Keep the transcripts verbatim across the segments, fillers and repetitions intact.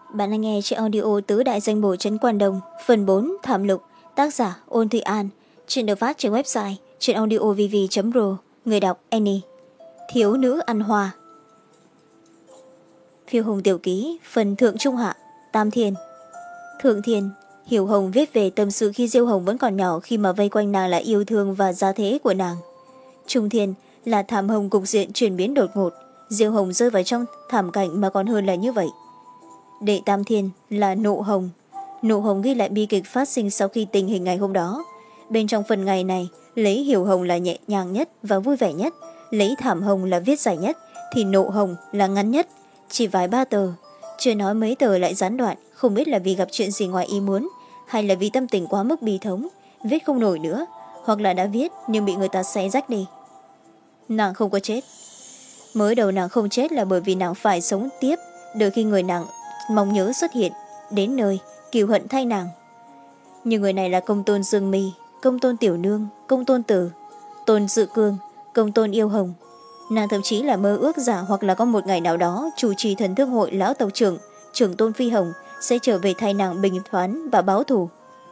Bạn đang nghe trên audio Tứ Đại Danh Bổ Trấn Quan Đồng, phần bốn Thảm Lục, tác giả Ôn Thị An, chuyện được phát trên website trên audiovv chấm pro, người đọc Annie. Thiếu nữ ăn hoa. Phiêu hùng tiểu ký, phần Thượng Trung Hạ, Tam Thiên. Thượng Thiên, Hiểu Hồng viết về tâm sự khi Diêu Hồng vẫn còn nhỏ, khi mà vây quanh nàng là yêu thương và gia thế của nàng. Trung Thiên là thảm hồng, cục diện chuyển biến đột ngột, Diêu Hồng rơi vào trong thảm cảnh mà còn hơn là như vậy. Đệ Tam Thiên là Nộ Hồng. Nộ Hồng ghi lại bi kịch phát sinh sau khi tình hình ngày hôm đó. Bên trong phần ngày này, lấy Hiểu Hồng là nhẹ nhàng nhất và vui vẻ nhất, lấy Thảm Hồng là viết dài nhất, thì Nộ Hồng là ngắn nhất, chỉ vài ba tờ. Chưa nói mấy tờ lại gián đoạn, không biết là vì gặp chuyện gì ngoài ý muốn, hay là vì tâm tình quá mức bi thống, viết không nổi nữa, hoặc là đã viết nhưng bị người ta xé rách đi. Nàng không có chết. Mới đầu nàng không chết là bởi vì nàng phải sống tiếp, đợi khi người nàng mong nhớ xuất hiện, đến nơi kiều hận thay nàng. Nhưng người này là Công Tôn Dương Mi, Công Tôn Tiểu Nương, Công Tôn Tử, Tôn Dự Cương, Công Tôn Yêu Hồng. Nàng thậm chí là mơ ước giả hoặc là có một ngày nào đó chủ trì thần thương hội lão tộc trưởng, trưởng Tôn Phi Hồng sẽ trở về thay nàng bình thoán và báo thù.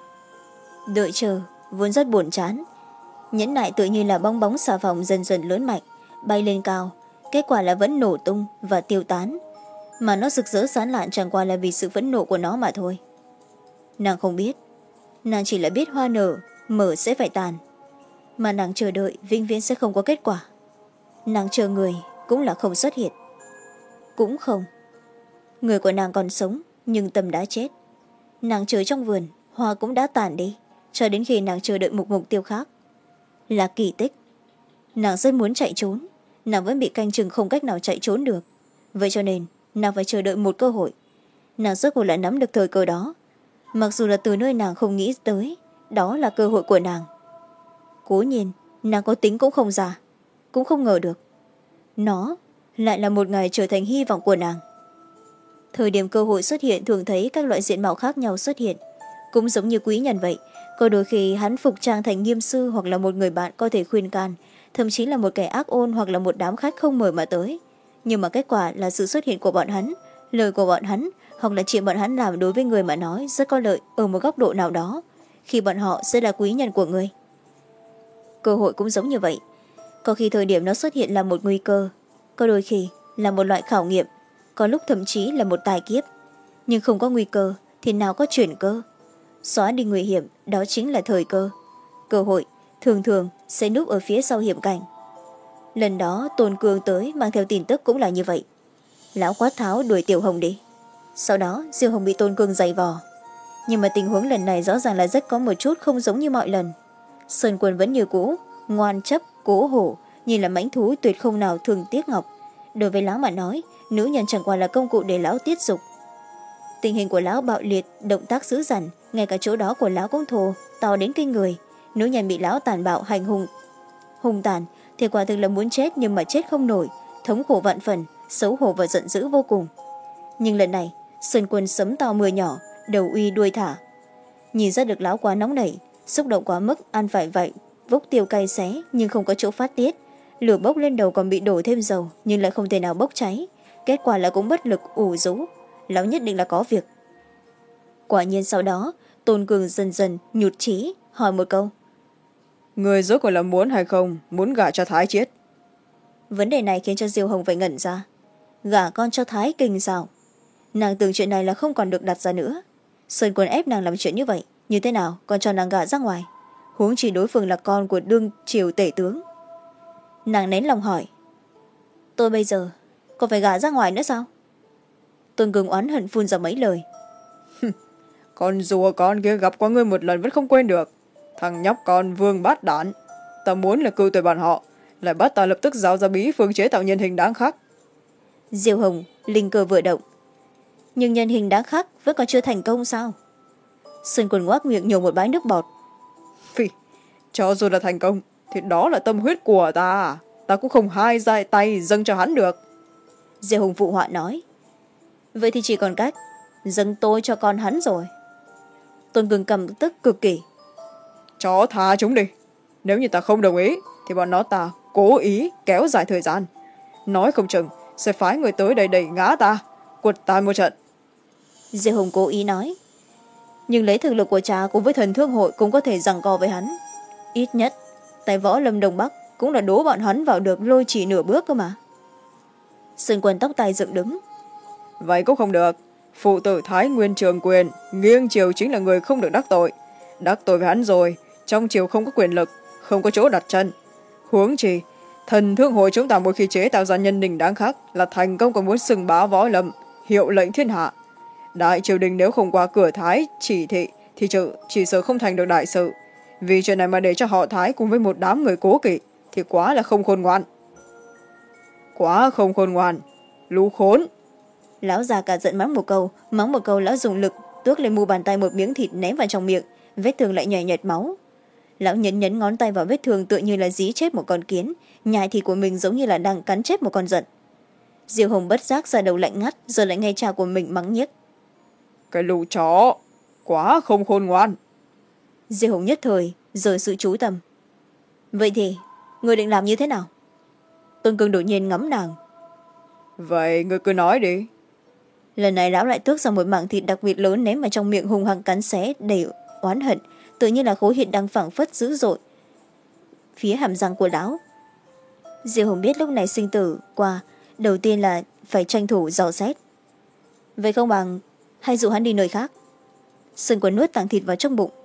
Đợi chờ vốn rất buồn chán, nhẫn nại tự như là bong bóng xà phòng dần dần lớn mạnh, bay lên cao, kết quả là vẫn nổ tung và tiêu tán. Mà nó rực rỡ sáng lạn chẳng qua là vì sự phẫn nộ của nó mà thôi. Nàng không biết, nàng chỉ là biết hoa nở, mở sẽ phải tàn. Mà nàng chờ đợi vĩnh viễn sẽ không có kết quả. Nàng chờ người cũng là không xuất hiện. Cũng không. Người của nàng còn sống, nhưng tâm đã chết. Nàng chờ trong vườn, hoa cũng đã tàn đi, cho đến khi nàng chờ đợi một mục tiêu khác. Là kỳ tích. Nàng rất muốn chạy trốn, nàng vẫn bị canh chừng không cách nào chạy trốn được. Vậy cho nên nàng phải chờ đợi một cơ hội. Nàng rốt cuộc lại nắm được thời cơ đó, mặc dù là từ nơi nàng không nghĩ tới. Đó là cơ hội của nàng. Cố nhiên nàng có tính cũng không già, cũng không ngờ được nó lại là một ngày trở thành hy vọng của nàng. Thời điểm cơ hội xuất hiện, thường thấy các loại diện mạo khác nhau xuất hiện. Cũng giống như quý nhân vậy, có đôi khi hắn phục trang thành nghiêm sư, hoặc là một người bạn có thể khuyên can, thậm chí là một kẻ ác ôn, hoặc là một đám khách không mời mà tới. Nhưng mà kết quả là sự xuất hiện của bọn hắn, lời của bọn hắn, hoặc là chuyện bọn hắn làm đối với người mà nói rất có lợi ở một góc độ nào đó, khi bọn họ sẽ là quý nhân của người. Cơ hội cũng giống như vậy, có khi thời điểm nó xuất hiện là một nguy cơ, có đôi khi là một loại khảo nghiệm, có lúc thậm chí là một tài kiếp. Nhưng không có nguy cơ thì nào có chuyển cơ. Xóa đi nguy hiểm, đó chính là thời cơ. Cơ hội thường thường sẽ núp ở phía sau hiểm cảnh. Lần đó Tôn Cương tới mang theo tin tức cũng là như vậy. Lão quát tháo đuổi Tiểu Hồng đi. Sau đó Diêu Hồng bị Tôn Cương giày vò. Nhưng mà tình huống lần này rõ ràng là rất có một chút không giống như mọi lần. Sơn Quân vẫn như cũ, ngoan chấp, cố hổ, như là mãnh thú tuyệt không nào thường tiếc ngọc. Đối với lão mà nói, nữ nhân chẳng qua là công cụ để lão tiết dục. Tình hình của lão bạo liệt, động tác dữ dằn, ngay cả chỗ đó của lão cũng thô, to đến kinh người. Nữ nhân bị lão tàn bạo hành hung hung tàn thì quả thực là muốn chết, nhưng mà chết không nổi, thống khổ vạn phần, xấu hổ và giận dữ vô cùng. Nhưng lần này Sơn Quân sấm to mưa nhỏ, đầu uy đuôi thả. Nhìn ra được lão quá nóng nảy, xúc động quá mức, ăn phải vậy vốc tiêu cay xé, nhưng không có chỗ phát tiết. Lửa bốc lên đầu còn bị đổ thêm dầu, nhưng lại không thể nào bốc cháy. Kết quả là cũng bất lực ủ rũ. Lão nhất định là có việc. Quả nhiên sau đó Tôn Cường dần dần nhụt chí, hỏi một câu: Người rốt cuộc là muốn hay không muốn gả cho Thái Chiết? Vấn đề này khiến cho Diêu Hồng phải ngẩn ra. Gả con cho Thái Kinh sao? Nàng tưởng chuyện này là không còn được đặt ra nữa. Sơn Quân ép nàng làm chuyện như vậy, như thế nào còn cho nàng gả ra ngoài, huống chỉ đối phương là con của đương triều tể tướng. Nàng nén lòng hỏi: Tôi bây giờ còn phải gả ra ngoài nữa sao? Tôn Cường oán hận phun ra mấy lời. Con rùa con kia gặp qua ngươi một lần vẫn không quên được. Thằng nhóc con vương bát đản, ta muốn là cưu tuyệt bọn họ, lại bắt ta lập tức giao ra bí phương chế tạo nhân hình đáng khắc. Diêu Hồng linh cơ vừa động. Nhưng nhân hình đáng khắc vẫn còn chưa thành công sao? Sơn Quân ngoác miệng nhổ một bãi nước bọt. Phi, cho dù là thành công thì đó là tâm huyết của ta, ta cũng không hai dai tay dâng cho hắn được. Diêu Hồng phụ họa nói: Vậy thì chỉ còn cách dâng tôi cho con hắn rồi. Tôn Cường cầm tức cực kỳ. Cho tha chúng đi, nếu như ta không đồng ý thì bọn nó ta cố ý kéo dài thời gian, nói không chừng sẽ phái người tới đây đẩy ngã ta, quật ta một trận. Diêu Hồng cố ý nói. Nhưng lấy thực lực của cha cùng với thần thương hội cũng có thể giằng co với hắn. Ít nhất tại võ lâm Đông Bắc cũng là đố bọn hắn vào được lôi chỉ nửa bước cơ mà. Sơn Quân tóc tai dựng đứng. Vậy cũng không được. Phụ tử Thái Nguyên Trường Quyền nghiêng triều chính là người không được đắc tội. Đắc tội với hắn rồi, trong triều không có quyền lực, không có chỗ đặt chân. Huống chi thần thương hội chúng ta một khi chế tạo ra nhân đình đáng khắc là thành công, còn muốn xưng bá võ lâm, hiệu lệnh thiên hạ. Đại triều đình nếu không qua cửa Thái chỉ thị thì chỉ, chỉ sợ không thành được đại sự. Vì chuyện này mà để cho họ Thái cùng với một đám người cố kỵ thì quá là không khôn ngoan. Quá không khôn ngoan. Lú khốn. Lão già cả giận mắng một câu, mắng một câu lão dùng lực tước lên mu bàn tay một miếng thịt ném vào trong miệng, vết thương lại nhòe nhòe máu. Lão nhấn nhấn ngón tay vào vết thương tựa như là dí chết một con kiến, nhai thịt của mình giống như là đang cắn chết một con giận. Diêu Hồng bất giác ra đầu lạnh ngắt, giờ lại nghe cha của mình mắng nhiếc. Cái lũ chó, quá không khôn ngoan. Diêu Hồng nhất thời rời sự chú tâm. Vậy thì người định làm như thế nào? Tôn Cương đột nhiên ngắm nàng. Vậy người cứ nói đi. Lần này lão lại tước ra một mảng thịt đặc biệt lớn ném vào trong miệng, hung hăng cắn xé đầy oán hận, tự như là khối hiện đang phảng phất dữ dội phía hàm răng của lão. Diêu Hồng biết lúc này sinh tử qua, đầu tiên là phải tranh thủ dò xét. Vậy không bằng hay dụ hắn đi nơi khác. Sơn Quân nuốt tảng thịt vào trong bụng.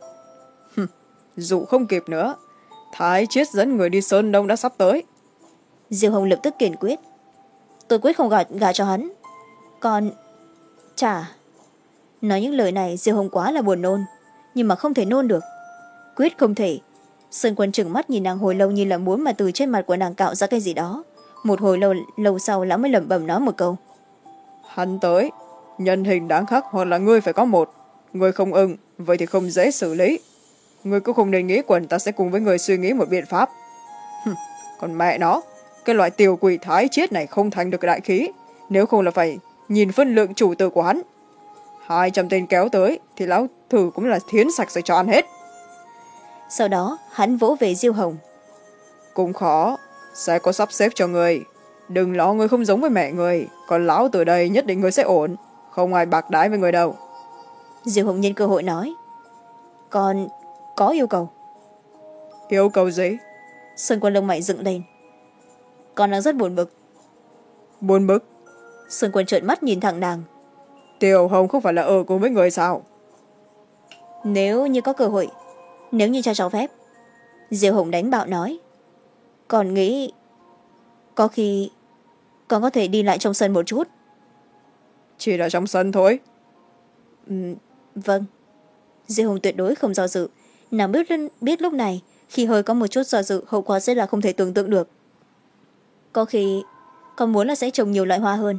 Dụ không kịp nữa, Thái Chiết dẫn người đi Sơn Đông đã sắp tới. Diêu Hồng lập tức kiên quyết. Tôi quyết không gả, gả cho hắn. Còn chả. Nói những lời này Diêu Hồng quá là buồn nôn, nhưng mà không thể nôn được. Quyết không thể. Sơn Quân trừng mắt nhìn nàng hồi lâu như là muốn mà từ trên mặt của nàng cạo ra cái gì đó. Một hồi lâu lâu sau lão mới lẩm bẩm nói một câu. Hắn tới, nhân hình đáng khắc hoặc là ngươi phải có một. Ngươi không ưng, vậy thì không dễ xử lý. Ngươi cũng không nên nghĩ quần ta sẽ cùng với người suy nghĩ một biện pháp. Còn mẹ nó, cái loại tiểu quỷ Thái Chiết này không thành được đại khí, nếu không là phải nhìn phân lượng chủ tử của hắn. Hai trăm tên kéo tới thì lão thử cũng là thiến sạch rồi cho ăn hết. Sau đó hắn vỗ về Diêu Hồng. Cũng khó, sẽ có sắp xếp cho người. Đừng lo, người không giống với mẹ người, còn lão từ đây nhất định người sẽ ổn, không ai bạc đái với người đâu. Diêu Hồng nhân cơ hội nói. Còn có yêu cầu. Yêu cầu gì? Sơn Quân lông mày dựng lên. Con đang rất buồn bực. Buồn bực? Sơn Quân trợn mắt nhìn thẳng nàng. Tiểu Hồng không phải là ở cùng với người sao? Nếu như có cơ hội, nếu như cha cho phép. Diêu Hồng đánh bạo nói. Còn nghĩ có khi con có thể đi lại trong sân một chút. Chỉ là trong sân thôi. Ừ, vâng. Diêu Hồng tuyệt đối không do dự. Nàng biết, biết lúc này khi hơi có một chút do dự, hậu quả sẽ là không thể tưởng tượng được. Có khi con muốn là sẽ trồng nhiều loại hoa hơn.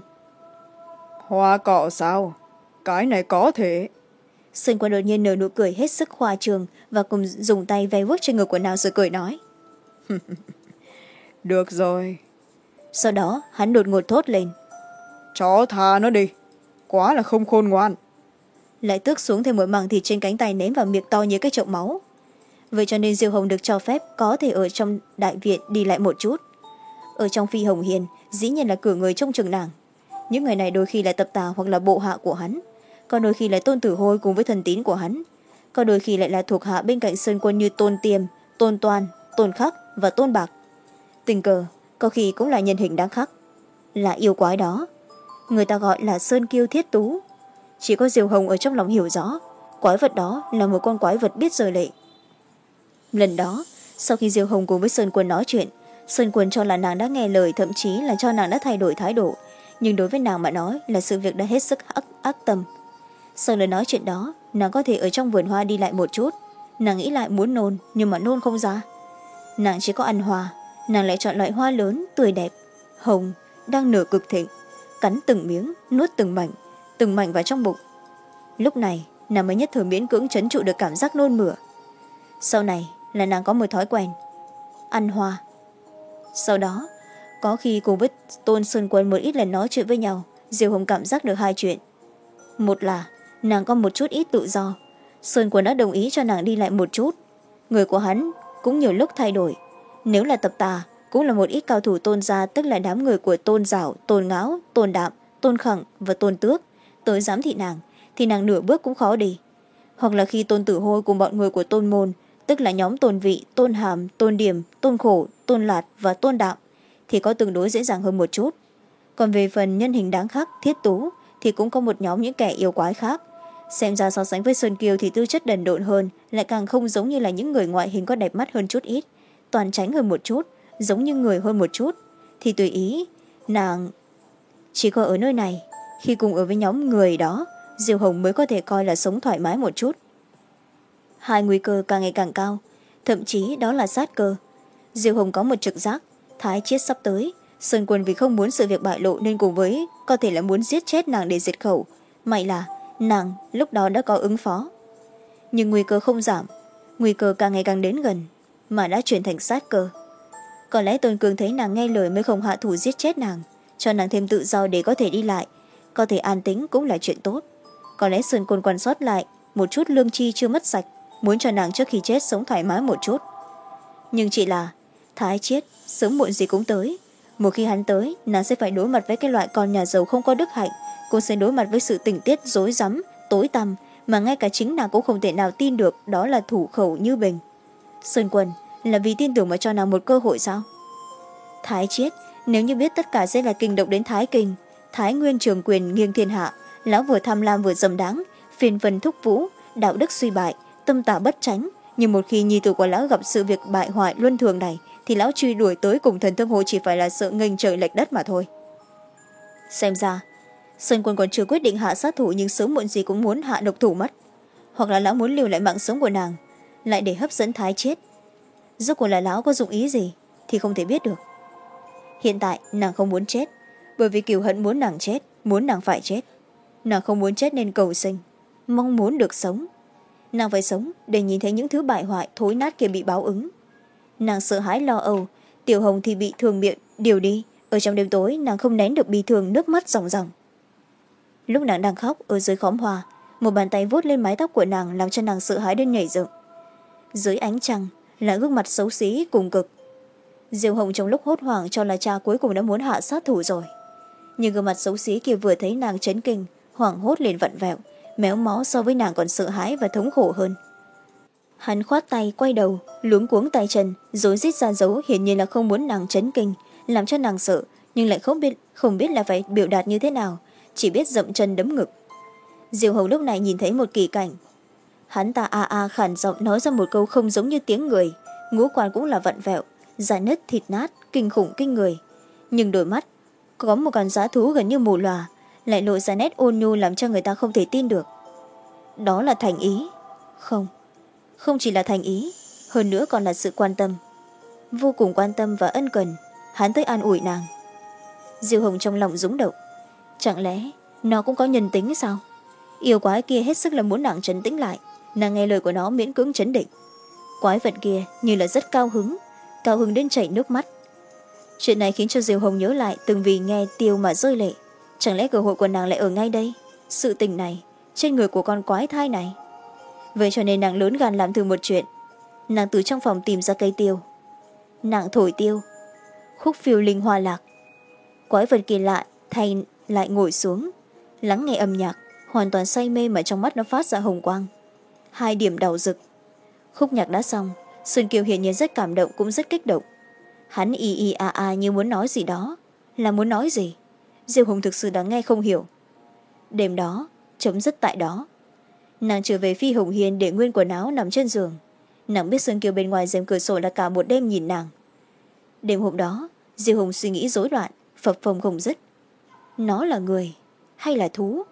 Hoa cỏ sao? Cái này có thể. Sơn Quân đột nhiên nở nụ cười hết sức khoa trương và cùng dùng tay ve vuốt trên ngực của nàng rồi cười nói. Được rồi. Sau đó hắn đột ngột thốt lên. Chó tha nó đi, quá là không khôn ngoan. Lại tước xuống thêm một mảng thịt trên cánh tay ném vào miệng to như cái chậu máu. Vậy cho nên Diêu Hồng được cho phép có thể ở trong đại viện đi lại một chút. Ở trong Phi Hồng Hiền dĩ nhiên là cử người trông chừng nàng. Những người này đôi khi là tập tà hoặc là bộ hạ của hắn, còn đôi khi là Tôn Tử Hôi cùng với thần tín của hắn, còn đôi khi lại là thuộc hạ bên cạnh Sơn Quân như Tôn Tiêm, Tôn Toan, Tôn Khắc và Tôn Bạc. Tình cờ có khi cũng là nhân hình đáng khắc, là yêu quái đó. Người ta gọi là Sơn Kiêu Thiết Tú. Chỉ có Diêu Hồng ở trong lòng hiểu rõ quái vật đó là một con quái vật biết rời lệ. Lần đó sau khi Diêu Hồng cùng với Sơn Quân nói chuyện, Sơn Quân cho là nàng đã nghe lời, thậm chí là cho nàng đã thay đổi thái độ, nhưng đối với nàng mà nói là sự việc đã hết sức ác, ác tâm. Sau lời nói chuyện đó, nàng có thể ở trong vườn hoa đi lại một chút. Nàng nghĩ lại muốn nôn nhưng mà nôn không ra. Nàng chỉ có ăn hoa, nàng lại chọn loại hoa lớn tươi đẹp hồng đang nở cực thịnh, cắn từng miếng, nuốt từng mảnh từng mảnh vào trong bụng. Lúc này nàng mới nhất thời miễn cưỡng trấn trụ được cảm giác nôn mửa. Sau này là nàng có một thói quen ăn hoa. Sau đó có khi cùng với Tôn Sơn Quân một ít lần nói chuyện với nhau, Diêu Hồng cảm giác được hai chuyện. Một là nàng có một chút ít tự do, Sơn Quân đã đồng ý cho nàng đi lại một chút. Người của hắn cũng nhiều lúc thay đổi, nếu là tập tà cũng là một ít cao thủ Tôn gia, tức là đám người của Tôn Giảo, Tôn Ngáo, Tôn Đạm, Tôn Khẳng và Tôn Tước tới giám thị nàng, thì nàng nửa bước cũng khó đi. Hoặc là khi Tôn Tử Hôi cùng bọn người của Tôn Môn, tức là nhóm Tôn Vị, Tôn Hàm, Tôn Điểm, Tôn Khổ, Tôn Lạt và Tôn Đạo, thì có tương đối dễ dàng hơn một chút. Còn về phần nhân hình đáng khắc, Thiết Tú, thì cũng có một nhóm những kẻ yêu quái khác. Xem ra so sánh với Sơn Kiều thì tư chất đần độn hơn, lại càng không giống như là những người ngoại hình có đẹp mắt hơn chút ít, toàn tránh hơn một chút, giống như người hơn một chút. Thì tùy ý, nàng chỉ có ở nơi này, khi cùng ở với nhóm người đó, Diêu Hồng mới có thể coi là sống thoải mái một chút. Hai nguy cơ càng ngày càng cao, thậm chí đó là sát cơ. Diêu Hồng có một trực giác, Thái Chiết sắp tới. Sơn Quân vì không muốn sự việc bại lộ nên cùng với có thể là muốn giết chết nàng để diệt khẩu. May là nàng lúc đó đã có ứng phó. Nhưng nguy cơ không giảm, nguy cơ càng ngày càng đến gần, mà đã chuyển thành sát cơ. Có lẽ Tôn Cương thấy nàng nghe lời mới không hạ thủ giết chết nàng, cho nàng thêm tự do để có thể đi lại, có thể an tĩnh cũng là chuyện tốt. Có lẽ Sơn Quân quan sát lại một chút lương chi chưa mất sạch, muốn cho nàng trước khi chết sống thoải mái một chút. Nhưng chỉ là Thái Chiết sớm muộn gì cũng tới. Một khi hắn tới, nàng sẽ phải đối mặt với cái loại con nhà giàu không có đức hạnh, cũng sẽ đối mặt với sự tình tiết rối rắm, tối tăm mà ngay cả chính nàng cũng không thể nào tin được đó là thủ khẩu như bình. Sơn Quân là vì tin tưởng mà cho nàng một cơ hội sao? Thái Chiết nếu như biết tất cả sẽ là kinh động đến Thái Kinh, Thái Nguyên trường quyền nghiêng thiên hạ, lão vừa tham lam vừa dâm đáng, phiền vân thúc vũ, đạo đức suy bại, tâm tà bất tránh. Nhưng một khi nhi tử của lão gặp sự việc bại hoại luân thường này, thì lão truy đuổi tới cùng thần thương hồ chỉ phải là sợ nghênh trời lệch đất mà thôi. Xem ra Sơn Quân còn chưa quyết định hạ sát thủ, nhưng sớm muộn gì cũng muốn hạ độc thủ mất. Hoặc là lão muốn lưu lại mạng sống của nàng, lại để hấp dẫn Thái Chiết. Rốt cuộc là lão có dụng ý gì thì không thể biết được. Hiện tại nàng không muốn chết, bởi vì Kiều Hận muốn nàng chết, muốn nàng phải chết. Nàng không muốn chết nên cầu sinh, mong muốn được sống. Nàng phải sống để nhìn thấy những thứ bại hoại thối nát kia bị báo ứng. Nàng sợ hãi lo âu, Tiểu Hồng thì bị thường miệng điều đi. Ở trong đêm tối nàng không nén được bi thương, nước mắt ròng ròng. Lúc nàng đang khóc ở dưới khóm hoa, một bàn tay vuốt lên mái tóc của nàng làm cho nàng sợ hãi đến nhảy dựng. Dưới ánh trăng là gương mặt xấu xí cùng cực. Diêu Hồng trong lúc hốt hoảng cho là cha cuối cùng đã muốn hạ sát thủ rồi. Nhưng gương mặt xấu xí kia vừa thấy nàng chấn kinh, hoảng hốt liền vặn vẹo, méo mó so với nàng còn sợ hãi và thống khổ hơn. Hắn khoát tay quay đầu, luống cuống tay chân, rối rít ra dấu hiển nhiên là không muốn nàng chấn kinh, làm cho nàng sợ, nhưng lại không biết không biết là phải biểu đạt như thế nào, chỉ biết dậm chân đấm ngực. Diêu Hồng lúc này nhìn thấy một kỳ cảnh. Hắn ta a a khản giọng nói ra một câu không giống như tiếng người, ngũ quan cũng là vặn vẹo, da nứt thịt nát, kinh khủng kinh người. Nhưng đôi mắt có một con dã thú gần như mù lòa, lại lộ ra nét ôn nhu làm cho người ta không thể tin được. Đó là thành ý. Không, không chỉ là thành ý, hơn nữa còn là sự quan tâm. Vô cùng quan tâm và ân cần, hắn tới an ủi nàng. Diêu Hồng trong lòng rúng động. Chẳng lẽ nó cũng có nhân tính sao? Yêu quái kia hết sức là muốn nàng trấn tĩnh lại, nàng nghe lời của nó miễn cưỡng trấn định. Quái vật kia như là rất cao hứng, cao hứng đến chảy nước mắt. Chuyện này khiến cho Diêu Hồng nhớ lại từng vì nghe Tiêu mà rơi lệ. Chẳng lẽ cơ hội của nàng lại ở ngay đây, sự tình này, trên người của con quái thai này? Vậy cho nên nàng lớn gan làm thử một chuyện. Nàng từ trong phòng tìm ra cây tiêu. Nàng thổi tiêu, khúc phiêu linh hoa lạc. Quái vật kỳ lạ thay lại ngồi xuống, lắng nghe âm nhạc, hoàn toàn say mê mà trong mắt nó phát ra hồng quang. Hai điểm đỏ rực. Khúc nhạc đã xong, Xuân Kiều hiển nhiên rất cảm động cũng rất kích động. Hắn y y a a như muốn nói gì đó. Là muốn nói gì? Diêu Hồng thực sự đã nghe không hiểu. Đêm đó chấm dứt tại đó. Nàng trở về Phi Hồng Hiên để nguyên quần áo nằm trên giường. Nàng biết Xuân Kiều bên ngoài rèm cửa sổ là cả một đêm nhìn nàng. Đêm hôm đó Diêu Hồng suy nghĩ rối loạn, phập phồng không dứt. Nó là người hay là thú?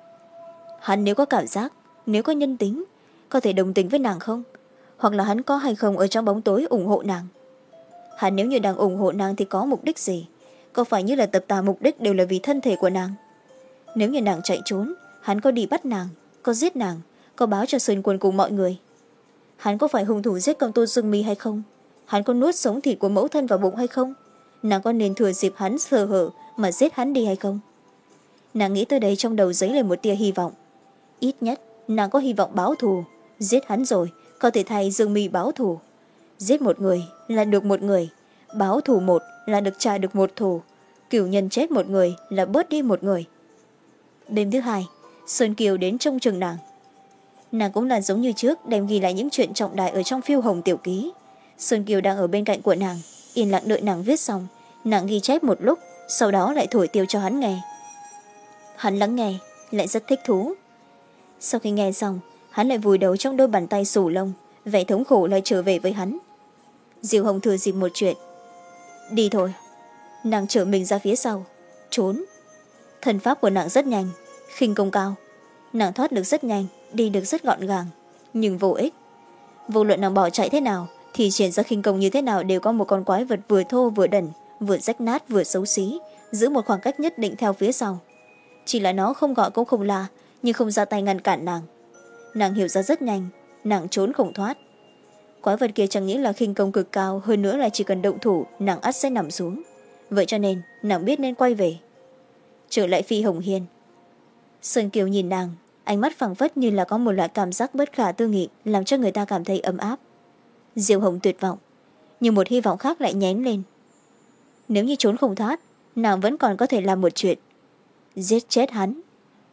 Hắn nếu có cảm giác, nếu có nhân tính, có thể đồng tình với nàng không? Hoặc là hắn có hay không ở trong bóng tối ủng hộ nàng? Hắn nếu như đang ủng hộ nàng thì có mục đích gì? Có phải như là tập tà mục đích đều là vì thân thể của nàng? Nếu như nàng chạy trốn, hắn có đi bắt nàng, có giết nàng, có báo cho Sơn Quân cùng mọi người? Hắn có phải hung thủ giết công tôn Dương Mi hay không? Hắn có nuốt sống thịt của mẫu thân vào bụng hay không? Nàng có nên thừa dịp hắn sơ hở mà giết hắn đi hay không? Nàng nghĩ tới đây trong đầu dấy lên một tia hy vọng. Ít nhất nàng có hy vọng báo thù. Giết hắn rồi có thể thay Dương Mi báo thù. Giết một người là được một người, báo thù một là được trả được một thù, cửu nhân chết một người là bớt đi một người. Đêm thứ hai, Sơn Kiều đến trông chừng nàng. Nàng cũng là giống như trước đem ghi lại những chuyện trọng đại ở trong phiêu hồng tiểu ký. Sơn Kiều đang ở bên cạnh của nàng, yên lặng đợi nàng viết xong. Nàng ghi chép một lúc, sau đó lại thổi tiêu cho hắn nghe. Hắn lắng nghe, lại rất thích thú. Sau khi nghe xong, hắn lại vùi đầu trong đôi bàn tay xù lông, vẻ thống khổ lại trở về với hắn. Diệu Hồng thừa dịp một chuyện. Đi thôi. Nàng trở mình ra phía sau, trốn. Thần pháp của nàng rất nhanh, khinh công cao. Nàng thoát được rất nhanh, đi được rất gọn gàng, nhưng vô ích. Vô luận nàng bỏ chạy thế nào, thì triển ra khinh công như thế nào đều có một con quái vật vừa thô vừa đần, vừa rách nát vừa xấu xí, giữ một khoảng cách nhất định theo phía sau. Chỉ là nó không gọi cũng không la, nhưng không ra tay ngăn cản nàng. Nàng hiểu ra rất nhanh, nàng trốn không thoát. Quái vật kia chẳng những là khinh công cực cao, hơn nữa là chỉ cần động thủ nàng ắt sẽ nằm xuống. Vậy cho nên nàng biết nên quay về. Trở lại Phi Hồng Hiên. Sơn Kiều nhìn nàng, ánh mắt phảng phất như là có một loại cảm giác bất khả tư nghị, làm cho người ta cảm thấy ấm áp. Diệu Hồng tuyệt vọng, nhưng một hy vọng khác lại nhén lên. Nếu như trốn không thoát, nàng vẫn còn có thể làm một chuyện: giết chết hắn.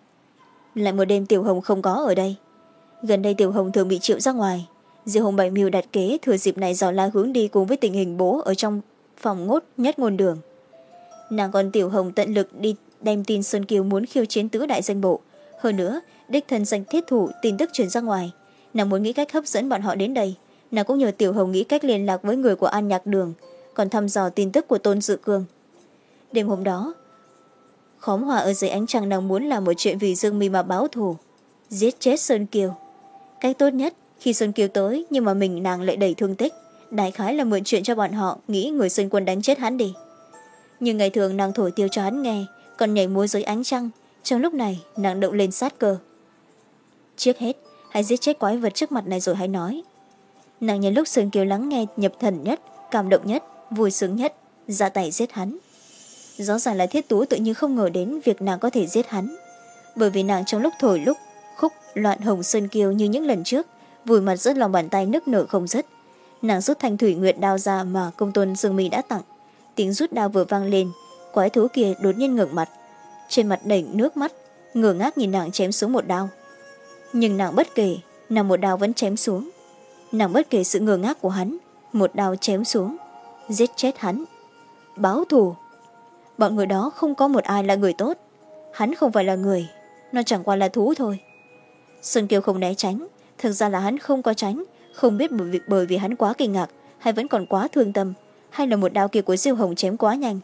Lại một đêm Tiểu Hồng không có ở đây. Gần đây Tiểu Hồng thường bị triệu ra ngoài. Diệu Hồng bày mưu đặt kế, thừa dịp này dò la hướng đi cùng với tình hình bố ở trong phòng ngốt nhất ngôn đường. Nàng còn Tiểu Hồng tận lực đi đem tin Sơn Kiều muốn khiêu chiến tứ đại danh bộ. Hơn nữa, đích thân danh thiết thủ tin tức truyền ra ngoài. Nàng muốn nghĩ cách hấp dẫn bọn họ đến đây. Nàng cũng nhờ Tiểu Hồng nghĩ cách liên lạc với người của An Nhạc Đường, còn thăm dò tin tức của Tôn Dự Cương. Đêm hôm đó, khóm hòa ở dưới ánh trăng, nàng muốn làm một chuyện vì Dương Mi mà báo thù, giết chết Sơn Kiều. Cách tốt nhất khi Sơn Kiều tới nhưng mà mình nàng lại đầy thương tích, đại khái là mượn chuyện cho bọn họ nghĩ người Sơn Quân đánh chết hắn đi. Nhưng ngày thường nàng thổi tiêu cho hắn nghe, còn nhảy múa dưới ánh trăng. Trong lúc này nàng động lên sát cơ. Trước hết hãy giết chết quái vật trước mặt này rồi hãy nói. Nàng nhân lúc Sơn Kiều lắng nghe nhập thần nhất, cảm động nhất, vui sướng nhất, ra tay giết hắn. Rõ ràng là Thiết Tú tự nhiên không ngờ đến việc nàng có thể giết hắn, bởi vì nàng trong lúc thổi lúc khúc loạn hồng Sơn Kiều như những lần trước, vùi mặt rất lòng bàn tay nức nở không dứt. Nàng rút thanh thủy nguyệt đao ra mà công tôn Dương Mi đã tặng. Tiếng rút đao vừa vang lên, quái thú kia đột nhiên ngẩng mặt, trên mặt đầy nước mắt, ngơ ngác nhìn nàng chém xuống một đao. Nhưng nàng bất kể, nàng một đao vẫn chém xuống. Nàng bất kể sự ngơ ngác của hắn, một đao chém xuống, giết chết hắn. Báo thù. Bọn người đó không có một ai là người tốt. Hắn không phải là người, nó chẳng qua là thú thôi. Sơn Kiều không né tránh, thực ra là hắn không có tránh, không biết bởi vì, bởi vì hắn quá kinh ngạc, hay vẫn còn quá thương tâm, hay là một đao kia của Diêu Hồng chém quá nhanh.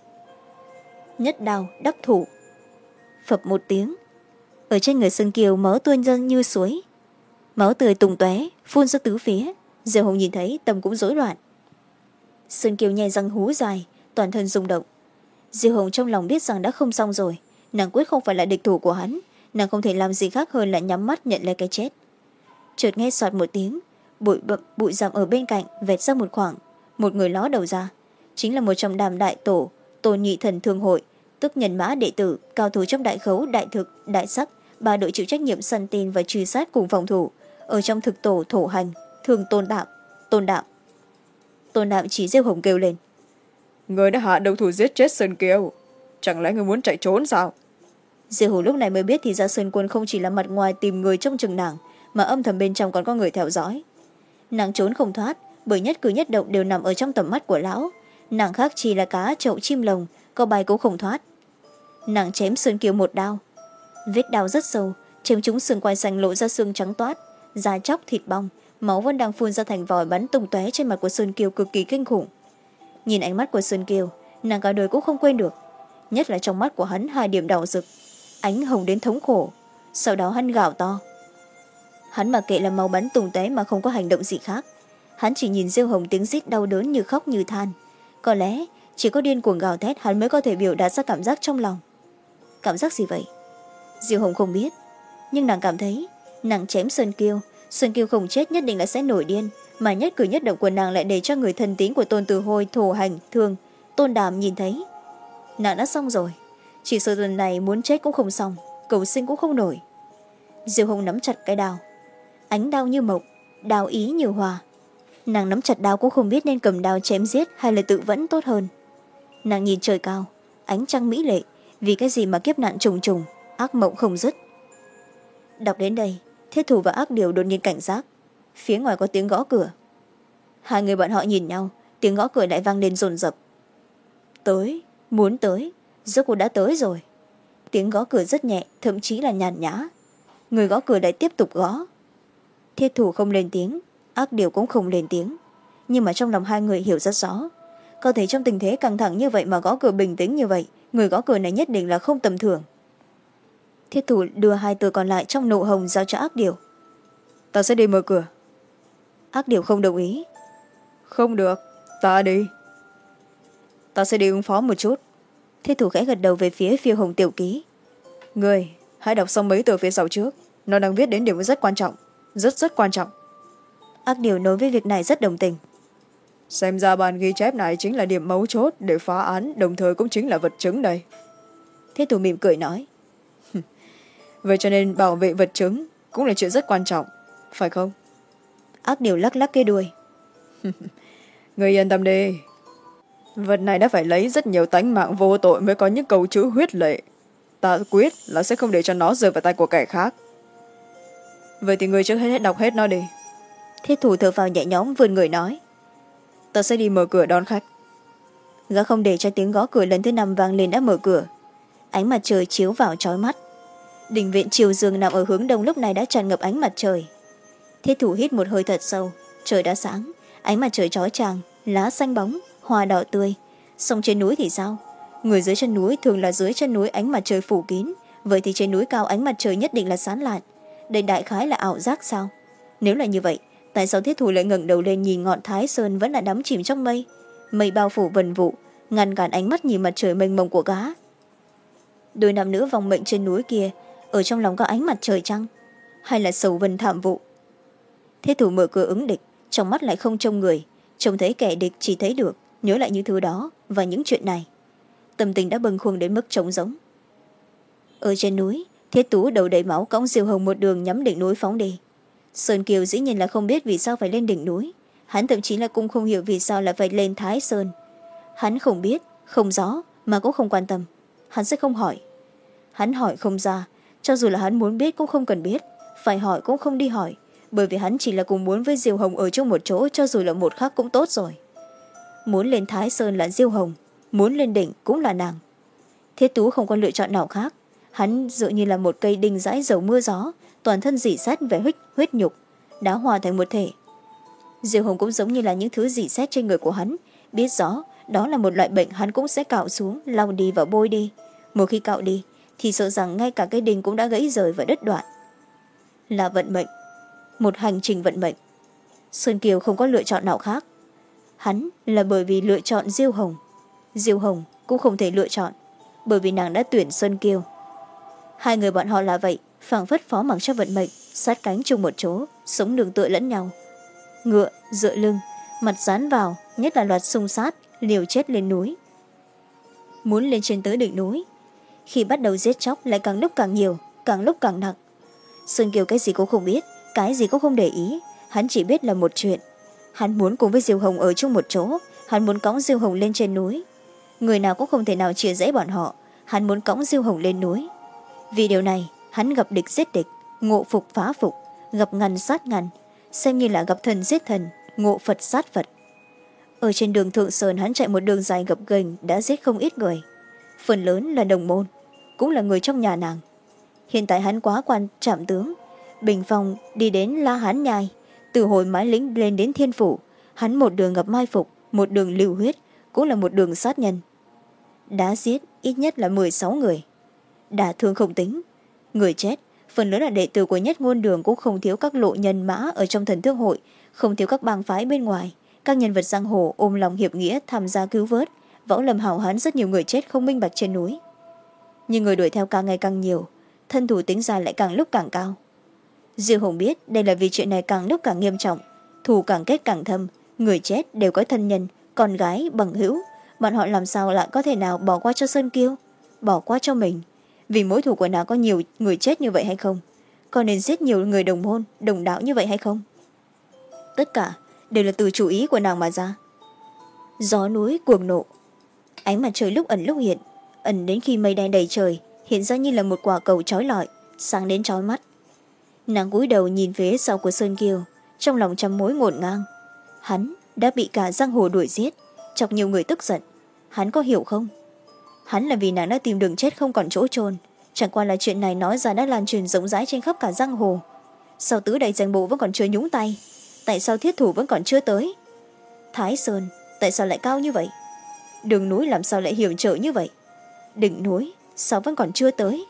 Nhất đao đắc thủ. Phập một tiếng, ở trên người Sơn Kiều máu tuôn ra như suối, máu tươi tung tóe phun ra tứ phía. Diêu Hồng nhìn thấy tâm cũng rối loạn. Sơn Kiều nhè răng hú dài, toàn thân rung động. Diêu Hồng trong lòng biết rằng đã không xong rồi, nàng quyết không phải là địch thủ của hắn, nàng không thể làm gì khác hơn là nhắm mắt nhận lấy cái chết. Chợt nghe soạt một tiếng, bụi bậm bụi rậm ở bên cạnh vẹt ra một khoảng, một người ló đầu ra, chính là một trong đàm đại tổ Tôn Nhị Thần Thương Hội, tức nhân mã đệ tử cao thủ trong đại khấu, đại thực, đại sắc, ba đội chịu trách nhiệm săn tin và truy sát cùng phòng thủ ở trong thực tổ thổ hành. Thường Tôn Đạm, Tôn Đạm. Tôn Đạm chỉ Diêu Hồng kêu lên: Người đã hạ độc thủ giết chết Sơn Kiều, chẳng lẽ người muốn chạy trốn sao? Diêu Hồng lúc này mới biết thì ra Sơn Quân không chỉ là mặt ngoài tìm người trông chừng nàng, mà âm thầm bên trong còn có người theo dõi. Nàng trốn không thoát, bởi nhất cử nhất động đều nằm ở trong tầm mắt của lão. Nàng khác chỉ là cá chậu chim lồng, có bay cũng không thoát. Nàng chém Sơn Kiều một đao, vết đao rất sâu, chém trúng xương quai xanh lộ ra xương trắng toát, da chóc thịt bong, máu vẫn đang phun ra thành vòi bắn tung tóe trên mặt của Sơn Kiều, cực kỳ kinh khủng. Nhìn ánh mắt của Sơn Kiều, nàng cả đời cũng không quên được, nhất là trong mắt của hắn hai điểm đỏ rực, ánh hồng đến thống khổ. Sau đó hắn gào to. Hắn mà kệ là máu bắn tung tóe mà không có hành động gì khác. Hắn chỉ nhìn Diêu Hồng tiếng rít đau đớn như khóc như than. Có lẽ chỉ có điên cuồng gào thét hắn mới có thể biểu đạt ra cảm giác trong lòng. Cảm giác gì vậy? Diêu Hồng không biết, nhưng nàng cảm thấy nàng chém Sơn Kiều, Sơn Kiều không chết nhất định là sẽ nổi điên, mà nhất cử nhất động của nàng lại để cho người thân tín của Tôn Từ Hôi, Thổ Hành, Thương, Tôn Đàm nhìn thấy. Nàng đã xong rồi, chỉ sợ lần này muốn chết cũng không xong, cầu sinh cũng không nổi. Diêu Hồng nắm chặt cái đao, ánh đao như mộc, đao ý như hòa. Nàng nắm chặt đao cũng không biết nên cầm đao chém giết hay là tự vẫn tốt hơn. Nàng nhìn trời cao, ánh trăng mỹ lệ, vì cái gì mà kiếp nạn trùng trùng, ác mộng không dứt. Đọc đến đây, Thiết Thủ và Ác Điều đột nhiên cảnh giác. Phía ngoài có tiếng gõ cửa. Hai người bọn họ nhìn nhau, tiếng gõ cửa lại vang lên dồn dập. Tới, muốn tới, rốt cuộc đã tới rồi. Tiếng gõ cửa rất nhẹ, thậm chí là nhàn nhã. Người gõ cửa lại tiếp tục gõ. Thiết Thủ không lên tiếng, Ác Điều cũng không lên tiếng. Nhưng mà trong lòng hai người hiểu rất rõ. Có thể trong tình thế căng thẳng như vậy mà gõ cửa bình tĩnh như vậy, người gõ cửa này nhất định là không tầm thường. Thiết Thủ đưa hai từ còn lại trong nộ hồng giao cho Ác Điều. Ta sẽ đi mở cửa. Ác Điều không đồng ý. Không được, ta đi. Ta sẽ đi ứng phó một chút. Thiết Thủ khẽ gật đầu về phía Phiêu Hồng tiểu ký. Người, hãy đọc xong mấy từ phía sau trước. Nó đang viết đến điểm rất quan trọng. Rất rất quan trọng. Ác Điều nói với việc này rất đồng tình. Xem ra bản ghi chép này chính là điểm mấu chốt để phá án, đồng thời cũng chính là vật chứng đây. Thiết Thủ mỉm cười nói. Vậy cho nên bảo vệ vật chứng cũng là chuyện rất quan trọng, phải không? Ác Điều lắc lắc cái đuôi. Người yên tâm đi. Vật này đã phải lấy rất nhiều tánh mạng vô tội mới có những câu chữ huyết lệ. Ta quyết là sẽ không để cho nó rơi vào tay của kẻ khác. Vậy thì người trước hết đọc hết nó đi. Thiết Thủ thở phào nhẹ nhõm vươn người nói. Ta sẽ đi mở cửa đón khách. Gã không để cho tiếng gõ cửa lần thứ năm vang lên đã mở cửa. Ánh mặt trời chiếu vào chói mắt. Đình viện Triều Dương nằm ở hướng đông lúc này đã tràn ngập ánh mặt trời. Thiết Thủ hít một hơi thật sâu. Trời đã sáng, ánh mặt trời chói chang, lá xanh bóng, hoa đỏ tươi. Sông trên núi thì sao? Người dưới chân núi thường là dưới chân núi ánh mặt trời phủ kín, vậy thì trên núi cao ánh mặt trời nhất định là sáng lạn. Đây đại khái là ảo giác sao? Nếu là như vậy, tại sao Thiết Thủ lại ngẩng đầu lên nhìn ngọn Thái Sơn vẫn là đắm chìm trong mây? Mây bao phủ vần vụ, ngăn cản ánh mắt nhìn mặt trời mênh mông của gã. Đôi nam nữ vòng mệnh trên núi kia, ở trong lòng có ánh mặt trời chăng? Hay là sầu vân thảm vụ? Thiết Thủ mở cửa ứng địch, trong mắt lại không trông người, trông thấy kẻ địch chỉ thấy được, nhớ lại những thứ đó và những chuyện này. Tâm tình đã bâng khuâng đến mức trống rỗng. Ở trên núi, Thiết Tú đầu đầy máu cõng Diêu Hồng một đường nhắm đỉnh núi phóng đi. Sơn Kiều dĩ nhiên là không biết vì sao phải lên đỉnh núi, hắn thậm chí là cũng không hiểu vì sao lại phải lên Thái Sơn. Hắn không biết, không rõ mà cũng không quan tâm, hắn sẽ không hỏi. Hắn hỏi không ra, cho dù là hắn muốn biết cũng không cần biết, phải hỏi cũng không đi hỏi, bởi vì hắn chỉ là cùng muốn với Diêu Hồng ở chung một chỗ, cho dù là một khắc cũng tốt rồi. Muốn lên Thái Sơn là Diêu Hồng, muốn lên đỉnh cũng là nàng. Thiết Tú không có lựa chọn nào khác, hắn dựa như là một cây đinh dãi dầu mưa gió, toàn thân rỉ sét về huyết, huyết nhục, đã hòa thành một thể. Diêu Hồng cũng giống như là những thứ rỉ sét trên người của hắn, biết rõ đó là một loại bệnh, hắn cũng sẽ cạo xuống, lau đi và bôi đi. Một khi cạo đi thì sợ rằng ngay cả cây đinh cũng đã gãy rời và đứt đoạn. Là vận mệnh, một hành trình vận mệnh. Sơn Kiều không có lựa chọn nào khác, hắn là bởi vì lựa chọn Diêu Hồng. Diêu Hồng cũng không thể lựa chọn, bởi vì nàng đã tuyển Sơn Kiều. Hai người bọn họ là vậy, phảng phất phó mặc cho vận mệnh, sát cánh chung một chỗ, sống nương tựa lẫn nhau. Ngựa dựa lưng, mặt dán vào, nhất là loạt xung sát, liều chết lên núi. Muốn lên trên tới đỉnh núi, khi bắt đầu giết chóc lại càng lúc càng nhiều, càng lúc càng nặng. Sơn Kiều cái gì cũng không biết, cái gì cũng không để ý, hắn chỉ biết là một chuyện. Hắn muốn cùng với Diêu Hồng ở chung một chỗ, hắn muốn cõng Diêu Hồng lên trên núi. Người nào cũng không thể nào chia rẽ bọn họ, hắn muốn cõng Diêu Hồng lên núi. Vì điều này, hắn gặp địch giết địch, ngộ phục phá phục, gặp ngăn sát ngăn, xem như là gặp thần giết thần, ngộ Phật sát Phật. Ở trên đường Thượng Sơn, hắn chạy một đường dài gập ghềnh đã giết không ít người. Phần lớn là đồng môn, cũng là người trong nhà nàng. Hiện tại hắn quá quan trạm tướng, bình phong đi đến La Hán Nhai, từ hồi mái lĩnh lên đến Thiên Phủ, hắn một đường gặp mai phục, một đường lưu huyết, cũng là một đường sát nhân. Đã giết ít nhất là mười sáu người. Đả thương không tính, người chết phần lớn là đệ tử của Nhất Ngôn Đường, cũng không thiếu các lộ nhân mã ở trong Thần Thương Hội, không thiếu các bang phái bên ngoài, các nhân vật giang hồ ôm lòng hiệp nghĩa tham gia cứu vớt. Võ lâm hào hán rất nhiều người chết không minh bạch trên núi, nhưng người đuổi theo càng ngày càng nhiều, thân thủ tính ra lại càng lúc càng cao. Diêu Hồng biết đây là vì chuyện này càng lúc càng nghiêm trọng, thù càng kết càng thâm, người chết đều có thân nhân, con gái, bằng hữu, bọn họ làm sao lại có thể nào bỏ qua cho Sơn Kiêu, bỏ qua cho mình. Vì mối thù của nàng có nhiều người chết như vậy hay không, có nên giết nhiều người đồng môn, đồng đạo như vậy hay không? Tất cả đều là từ chủ ý của nàng mà ra. Gió núi cuồng nộ, ánh mặt trời lúc ẩn lúc hiện, ẩn đến khi mây đen đầy trời, hiện ra như là một quả cầu chói lọi, sáng đến chói mắt. Nàng cúi đầu nhìn phía sau của Sơn Kiều, trong lòng trăm mối ngổn ngang. Hắn đã bị cả giang hồ đuổi giết, chọc nhiều người tức giận. Hắn có hiểu không? Hắn là vì nàng đã tìm đường chết không còn chỗ chôn. Chẳng qua là chuyện này nói ra đã lan truyền rộng rãi trên khắp cả giang hồ. Sao tứ đại danh bộ vẫn còn chưa nhúng tay? Tại sao thiết thủ vẫn còn chưa tới? Thái Sơn tại sao lại cao như vậy? Đường núi làm sao lại hiểm trở như vậy? Đỉnh núi sao vẫn còn chưa tới?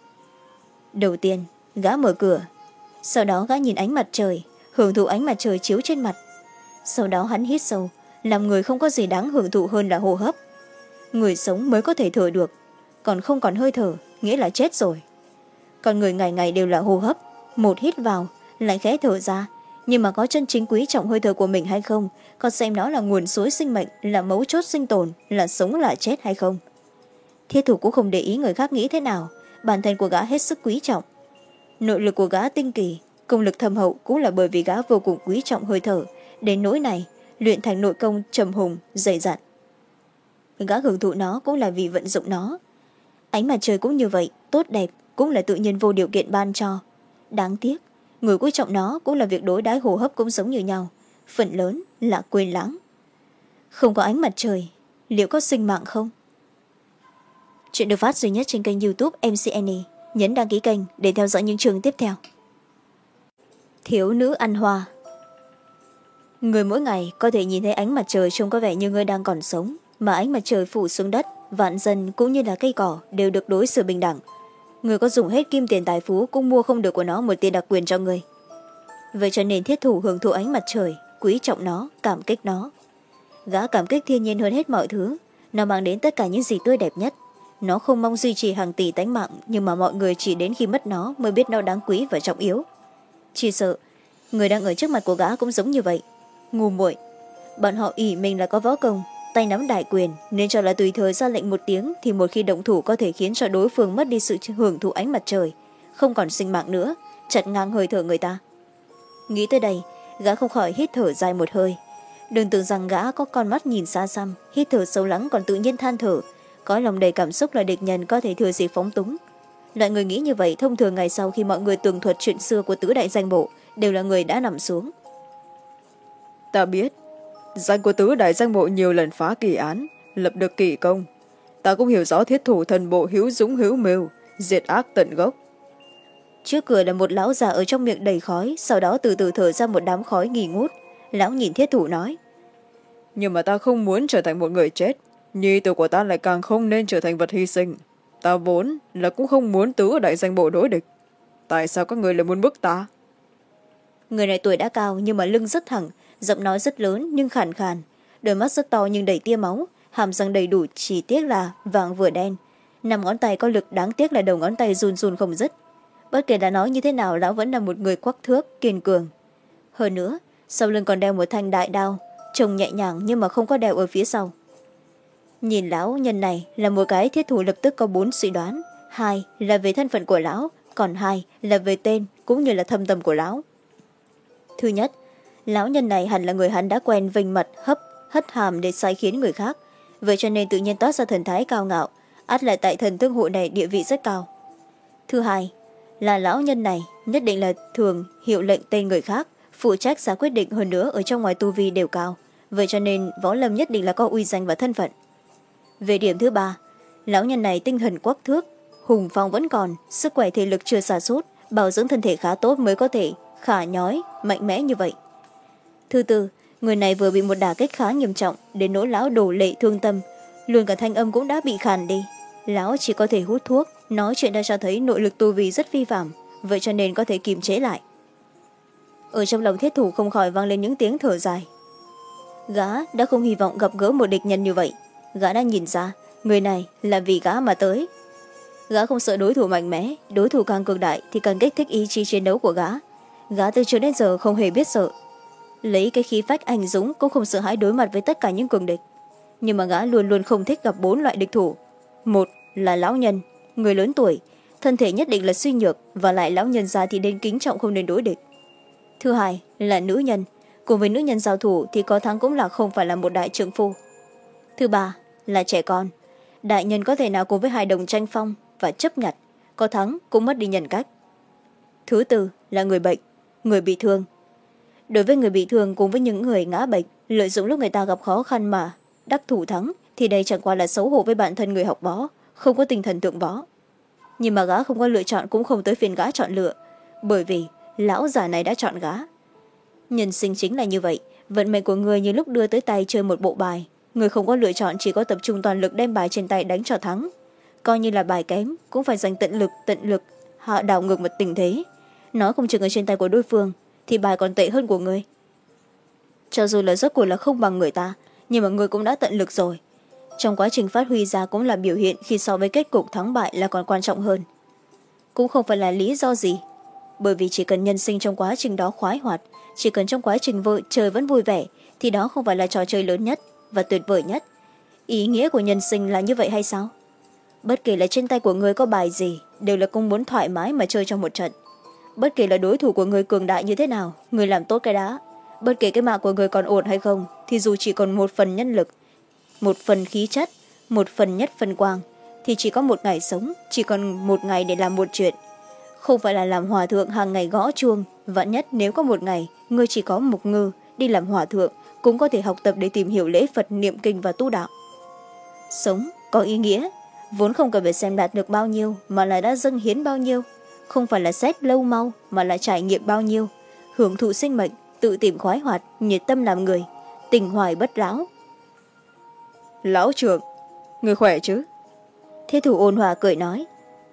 Đầu tiên gã mở cửa, sau đó gã nhìn ánh mặt trời, hưởng thụ ánh mặt trời chiếu trên mặt. Sau đó hắn hít sâu, làm người không có gì đáng hưởng thụ hơn là hô hấp. Người sống mới có thể thở được, còn không còn hơi thở nghĩa là chết rồi. Còn người ngày ngày đều là hô hấp, một hít vào lại khẽ thở ra, nhưng mà có chân chính quý trọng hơi thở của mình hay không, có xem nó là nguồn suối sinh mệnh, là mấu chốt sinh tồn, là sống là chết hay không. Thiết thủ cũng không để ý người khác nghĩ thế nào, bản thân của gã hết sức quý trọng. Nội lực của gã tinh kỳ, công lực thâm hậu cũng là bởi vì gã vô cùng quý trọng hơi thở, đến nỗi này luyện thành nội công trầm hùng dày dặn. Gã hưởng thụ nó cũng là vì vận dụng nó. Ánh mặt trời cũng như vậy, tốt đẹp cũng là tự nhiên vô điều kiện ban cho. Đáng tiếc người quý trọng nó cũng là việc đối đãi hô hấp cũng giống như nhau, phần lớn là quên lãng. Không có ánh mặt trời liệu có sinh mạng không? Chuyện được phát duy nhất trên kênh YouTube em xê en e. Nhấn đăng ký kênh để theo dõi những chương tiếp theo. Thiếu nữ ăn hoa. Người mỗi ngày có thể nhìn thấy ánh mặt trời trông có vẻ như người đang còn sống, mà ánh mặt trời phủ xuống đất, vạn dân cũng như là cây cỏ đều được đối xử bình đẳng. Người có dùng hết kim tiền tài phú cũng mua không được của nó một tia đặc quyền cho người. Vậy cho nên thiết thủ hưởng thụ ánh mặt trời, quý trọng nó, cảm kích nó. Gã cảm kích thiên nhiên hơn hết mọi thứ, nó mang đến tất cả những gì tươi đẹp nhất. Nó không mong duy trì hàng tỷ tánh mạng, nhưng mà mọi người chỉ đến khi mất nó mới biết nó đáng quý và trọng yếu. Chỉ sợ người đang ở trước mặt của gã cũng giống như vậy, ngu muội. Bọn họ ỷ mình là có võ công, tay nắm đại quyền, nên cho là tùy thời ra lệnh một tiếng thì một khi động thủ có thể khiến cho đối phương mất đi sự hưởng thụ ánh mặt trời, không còn sinh mạng nữa, chặt ngang hơi thở người ta. Nghĩ tới đây, gã không khỏi hít thở dài một hơi. Đừng tưởng rằng gã có con mắt nhìn xa xăm, hít thở sâu lắng còn tự nhiên than thở, có lòng đầy cảm xúc là địch nhân có thể thừa dịp phóng túng. Loại người nghĩ như vậy thông thường ngày sau khi mọi người tường thuật chuyện xưa của tứ đại danh bộ đều là người đã nằm xuống. Ta biết danh của tứ đại danh bộ nhiều lần phá kỳ án, lập được kỳ công. Ta cũng hiểu rõ thiết thủ thần bộ hữu dũng hữu mưu, diệt ác tận gốc. Trước cửa là một lão già ở trong miệng đầy khói, sau đó từ từ thở ra một đám khói nghi ngút. Lão nhìn thiết thủ nói: Nhưng mà ta không muốn trở thành một người chết, nhi tử của ta lại càng không nên trở thành vật hy sinh. Ta vốn là cũng không muốn tứ đại danh bộ đối địch. Tại sao các người lại muốn bức ta? Người này tuổi đã cao nhưng mà lưng rất thẳng, giọng nói rất lớn nhưng khàn khàn, đôi mắt rất to nhưng đầy tia máu, hàm răng đầy đủ, chỉ tiếc là vàng vừa đen. Năm ngón tay có lực, đáng tiếc là đầu ngón tay run run không dứt. Bất kể đã nói như thế nào, lão vẫn là một người quắc thước kiên cường. Hơn nữa sau lưng còn đeo một thanh đại đao, trông nhẹ nhàng nhưng mà không có đeo ở phía sau. Nhìn lão nhân này là một cái, thiết thủ lập tức có bốn suy đoán. Hai là về thân phận của lão, còn hai là về tên cũng như là thâm tâm của lão. Thứ nhất, lão nhân này hẳn là người hắn đã quen vênh mặt hấp hất hàm để sai khiến người khác, vậy cho nên tự nhiên toát ra thần thái cao ngạo, ắt lại tại thần thương hội này địa vị rất cao. Thứ hai là lão nhân này nhất định là thường hiệu lệnh tên người khác, phụ trách ra quyết định, hơn nữa ở trong ngoài tu vi đều cao, vậy cho nên võ lâm nhất định là có uy danh và thân phận. Về điểm thứ ba, lão nhân này tinh thần quắc thước, hùng phong vẫn còn, sức khỏe thể lực chưa sa sút, bảo dưỡng thân thể khá tốt mới có thể khả nhói mạnh mẽ như vậy. Thứ tư, người này vừa bị một đả kích khá nghiêm trọng, đến nỗi lão đổ lệ thương tâm, luôn cả thanh âm cũng đã bị khàn đi. Lão chỉ có thể hút thuốc, nói chuyện đã cho thấy nội lực tu vi rất phi phạm, vậy cho nên có thể kiềm chế lại. Ở trong lòng thiết thủ không khỏi vang lên những tiếng thở dài. Gã đã không hy vọng gặp gỡ một địch nhân như vậy. Gã đã nhìn ra người này là vì gã mà tới. Gã không sợ đối thủ mạnh mẽ, đối thủ càng cường đại thì càng kích thích ý chí chiến đấu của gã. Gã từ trước đến giờ không hề biết sợ, lấy cái khí phách anh dũng cũng không sợ hãi đối mặt với tất cả những cường địch. Nhưng mà gã luôn luôn không thích gặp bốn loại địch thủ. Một là lão nhân, người lớn tuổi, thân thể nhất định là suy nhược, và lại lão nhân già thì nên kính trọng không nên đối địch. Thứ hai là nữ nhân, cùng với nữ nhân giao thủ thì có thắng cũng là không phải là một đại trượng phu. Thứ ba là trẻ con, đại nhân có thể nào cùng với hài đồng tranh phong và chấp nhặt, có thắng cũng mất đi nhân cách. thứ tư là người bệnh, người bị thương. Đối với người bị thương cùng với những người ngã bệnh, lợi dụng lúc người ta gặp khó khăn mà đắc thủ thắng, thì đây chẳng qua là xấu hổ với bản thân người học võ, không có tinh thần thượng võ. Nhưng mà gã không có lựa chọn, cũng không tới phiên gã chọn lựa, bởi vì lão già này đã chọn gã. Nhân sinh chính là như vậy, vận mệnh của người như lúc đưa tới tay chơi một bộ bài, người không có lựa chọn, chỉ có tập trung toàn lực đem bài trên tay đánh cho thắng. Coi như là bài kém cũng phải dành tận lực tận lực hạ đảo ngược một tình thế. Nói không chừng ở trên tay của đối phương thì bài còn tệ hơn của người. Cho dù là rốt cuộc là không bằng người ta, nhưng mà người cũng đã tận lực rồi. Trong quá trình phát huy ra cũng là biểu hiện khi so với kết cục thắng bại là còn quan trọng hơn. Cũng không phải là lý do gì, bởi vì chỉ cần nhân sinh trong quá trình đó khoái hoạt, chỉ cần trong quá trình vợ trời vẫn vui vẻ, thì đó không phải là trò chơi lớn nhất và tuyệt vời nhất. Ý nghĩa của nhân sinh là như vậy hay sao? Bất kể là trên tay của người có bài gì, đều là cũng muốn thoải mái mà chơi trong một trận. Bất kể là đối thủ của người cường đại như thế nào, người làm tốt cái đã. Bất kể cái mạng của người còn ổn hay không, thì dù chỉ còn một phần nhân lực, một phần khí chất, một phần nhất phân quang, thì chỉ có một ngày sống, chỉ còn một ngày để làm một chuyện. Không phải là làm hòa thượng hàng ngày gõ chuông, vạn nhất nếu có một ngày người chỉ có mục ngư đi làm hòa thượng, cũng có thể học tập để tìm hiểu lễ Phật, niệm kinh và tu đạo. Sống có ý nghĩa, vốn không cần phải xem đạt được bao nhiêu, mà là đã dâng hiến bao nhiêu. Không phải là xét lâu mau, mà là trải nghiệm bao nhiêu. Hưởng thụ sinh mệnh, tự tìm khoái hoạt, nhiệt tâm làm người, tình hoài bất lão. Lão trưởng, người khỏe chứ? Thế thủ ôn hòa cười nói.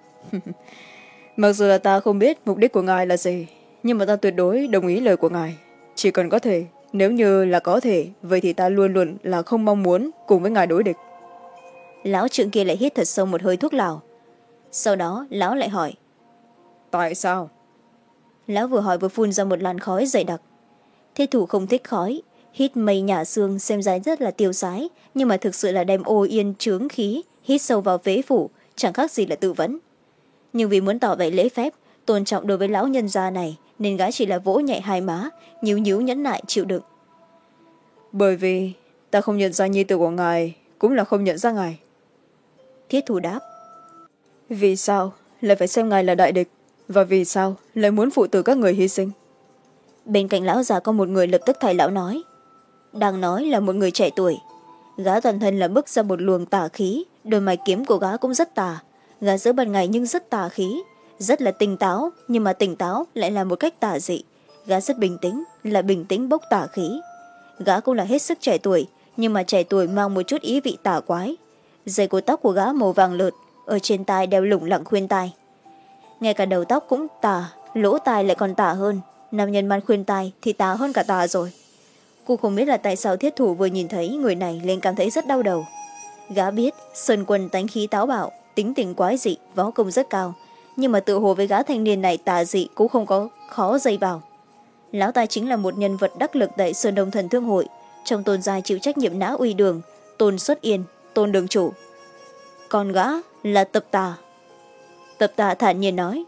Mặc dù là ta không biết mục đích của ngài là gì, nhưng mà ta tuyệt đối đồng ý lời của ngài. Chỉ cần có thể, nếu như là có thể, vậy thì ta luôn luôn là không mong muốn cùng với ngài đối địch. Lão trưởng kia lại hít thật sâu một hơi thuốc lào. Sau đó lão lại hỏi. Tại sao? Lão vừa hỏi vừa phun ra một làn khói dày đặc. Thế thủ không thích khói, hít mây nhả xương xem ra rất là tiêu sái, nhưng mà thực sự là đem ô yên trướng khí, hít sâu vào phế phủ, chẳng khác gì là tự vấn. Nhưng vì muốn tỏ vẻ lễ phép, tôn trọng đối với lão nhân gia này, nên gái chỉ là vỗ nhẹ hai má, nhíu nhíu nhẫn nại chịu đựng. Bởi vì ta không nhận ra nhi tử của ngài, cũng là không nhận ra ngài. Thiết thủ đáp. Vì sao lại phải xem ngài là đại địch, và vì sao lại muốn phụ tử các người hy sinh? Bên cạnh lão già có một người lập tức thay lão nói. Đang nói là một người trẻ tuổi. Gã toàn thân là bức ra một luồng tà khí, đôi mày kiếm của gã cũng rất tà. Gã giữa ban ngày nhưng rất tà khí, rất là tỉnh táo, nhưng mà tỉnh táo lại là một cách tà dị. Gã rất bình tĩnh, là bình tĩnh bốc tà khí. Gã cũng là hết sức trẻ tuổi, nhưng mà trẻ tuổi mang một chút ý vị tà quái. Dây cột tóc của gã màu vàng lợt, ở trên tai đeo lủng lẳng khuyên tai. Ngay cả đầu tóc cũng tà, lỗ tai lại còn tà hơn. Nam nhân mang khuyên tai thì tà hơn cả tà rồi. Cô không biết là tại sao thiết thủ vừa nhìn thấy người này liền cảm thấy rất đau đầu. Gã biết Sơn Quân tánh khí táo bạo, tính tình quái dị, võ công rất cao, nhưng mà tự hồ với gã thanh niên này tà dị cũng không có khó dây vào. Lão ta chính là một nhân vật đắc lực tại Sơn Đông Thần Thương Hội, trong Tôn gia chịu trách nhiệm nã uy đường, Tôn Xuất Yên, Tôn đường chủ. Còn gã là Tập Tà. Tập Tà thản nhiên nói.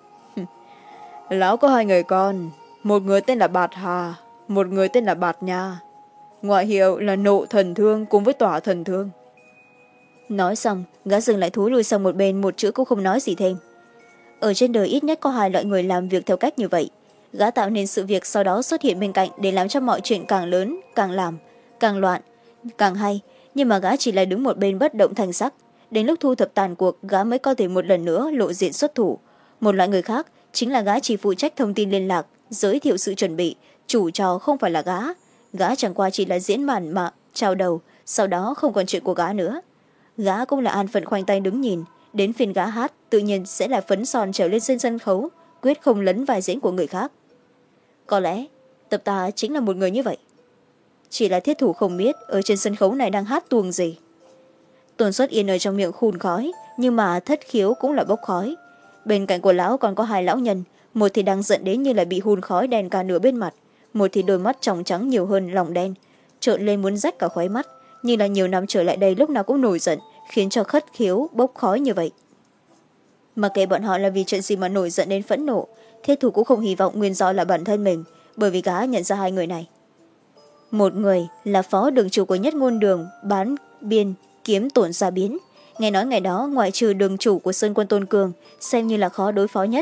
Lão có hai người con, một người tên là Bạt Hà, một người tên là Bạt Nha. Ngoại hiệu là Nộ Thần Thương cùng với Tỏa Thần Thương. Nói xong, gã dừng lại thú lui sang một bên, một chữ cũng không nói gì thêm. Ở trên đời ít nhất có hai loại người làm việc theo cách như vậy. Gã tạo nên sự việc sau đó xuất hiện bên cạnh để làm cho mọi chuyện càng lớn, càng làm, càng loạn, càng hay. Nhưng mà gã chỉ là đứng một bên bất động thanh sắc. Đến lúc thu thập tàn cuộc, gã mới có thể một lần nữa lộ diện xuất thủ. Một loại người khác chính là gã chỉ phụ trách thông tin liên lạc, giới thiệu sự chuẩn bị. Chủ trò không phải là gã. Gã chẳng qua chỉ là diễn màn mà chào đầu, sau đó không còn chuyện của gã nữa. Gã cũng là an phận khoanh tay đứng nhìn. Đến phiên gã hát, tự nhiên sẽ là phấn son trèo lên trên sân khấu, quyết không lấn vai diễn của người khác. Có lẽ Tập Tà chính là một người như vậy. Chỉ là thiết thủ không biết ở trên sân khấu này đang hát tuồng gì. Tôn Xuất Yên ở trong miệng khun khói, nhưng mà thất khiếu cũng là bốc khói. Bên cạnh của lão còn có hai lão nhân, một thì đang giận đến như là bị hun khói đen cả nửa bên mặt, một thì đôi mắt tròng trắng nhiều hơn lòng đen, trợn lên muốn rách cả khóe mắt, như là nhiều năm trở lại đây lúc nào cũng nổi giận, khiến cho khất khiếu bốc khói như vậy. Mà kệ bọn họ là vì chuyện gì mà nổi giận đến phẫn nộ, thiết thủ cũng không hy vọng nguyên do là bản thân mình, bởi vì gã nhận ra hai người này. Một người là phó đường chủ của Nhất Ngôn Đường bán biên kiếm Tổn Gia Biến. Nghe nói ngày đó ngoại trừ đường chủ của Sơn Quân Tôn Cường xem như là khó đối phó nhất,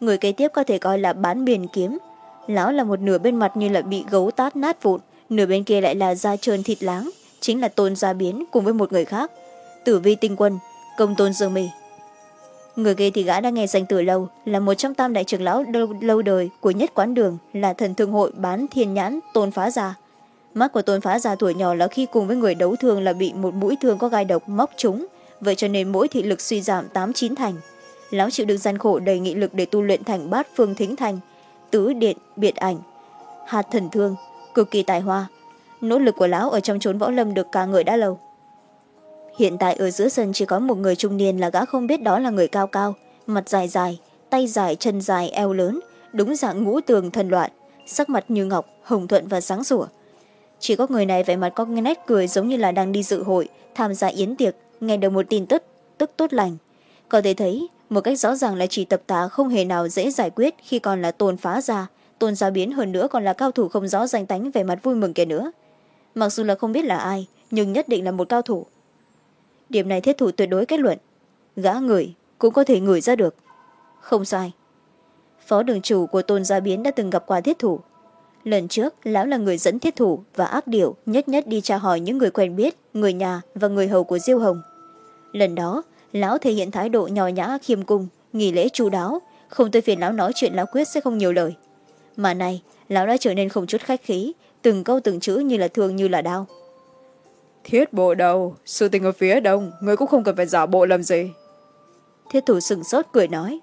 Người kế tiếp có thể coi là bán biển kiếm. Lão là một nửa bên mặt như là bị gấu tát nát vụn, nửa bên kia lại là da trơn thịt láng, chính là Tôn Gia Biến cùng với một người khác, Tử Vi Tinh Quân, Công Tôn Dương Mì. Người kia thì gã đã nghe danh từ lâu, là một trong tam đại trưởng lão lâu, lâu đời của Nhất Quán Đường, là thần thương hội bán thiên nhãn Tôn Phá Gia. Mắt của Tôn Phá Gia tuổi nhỏ là khi cùng với người đấu thương là bị một mũi thương có gai độc móc trúng, vậy cho nên mỗi thị lực suy giảm tám chín thành. Lão chịu đựng gian khổ đầy nghị lực để tu luyện thành bát phương thính thành, tứ điện biệt ảnh, hạt thần thương, cực kỳ tài hoa. Nỗ lực của lão ở trong chốn võ lâm được ca ngợi đã lâu. Hiện tại ở giữa sân chỉ có một người trung niên là gã không biết đó là người cao cao, mặt dài dài, tay dài, chân dài, eo lớn, đúng dạng ngũ tường thần loạn, sắc mặt như ngọc, hồng thuận và sáng sủa. Chỉ có người này vẻ mặt có nét cười giống như là đang đi dự hội, tham gia yến tiệc, nghe được một tin tức, tức tốt lành. Có thể thấy, một cách rõ ràng là chỉ tập tá không hề nào dễ giải quyết khi còn là Tôn Phá Gia, Tôn Gia Biến hơn nữa còn là cao thủ không rõ danh tánh vẻ mặt vui mừng kia nữa. Mặc dù là không biết là ai, nhưng nhất định là một cao thủ. Điểm này Thiết Thủ tuyệt đối kết luận. Gã ngửi cũng có thể ngửi ra được. Không sai. Phó đường chủ của Tôn Gia Biến đã từng gặp qua Thiết Thủ. Lần trước, lão là người dẫn Thiết Thủ và ác điểu nhất nhất đi tra hỏi những người quen biết, người nhà và người hầu của Diêu Hồng. Lần đó, lão thể hiện thái độ nhỏ nhã khiêm cung, nghỉ lễ chu đáo, không tới phiền lão nói chuyện lão quyết sẽ không nhiều lời. Mà này, lão đã trở nên không chút khách khí, từng câu từng chữ như là thương như là đao. Thiết bộ đầu, sự tình ở phía đông, người cũng không cần phải giả bộ làm gì. Thiết Thủ sừng sốt cười nói.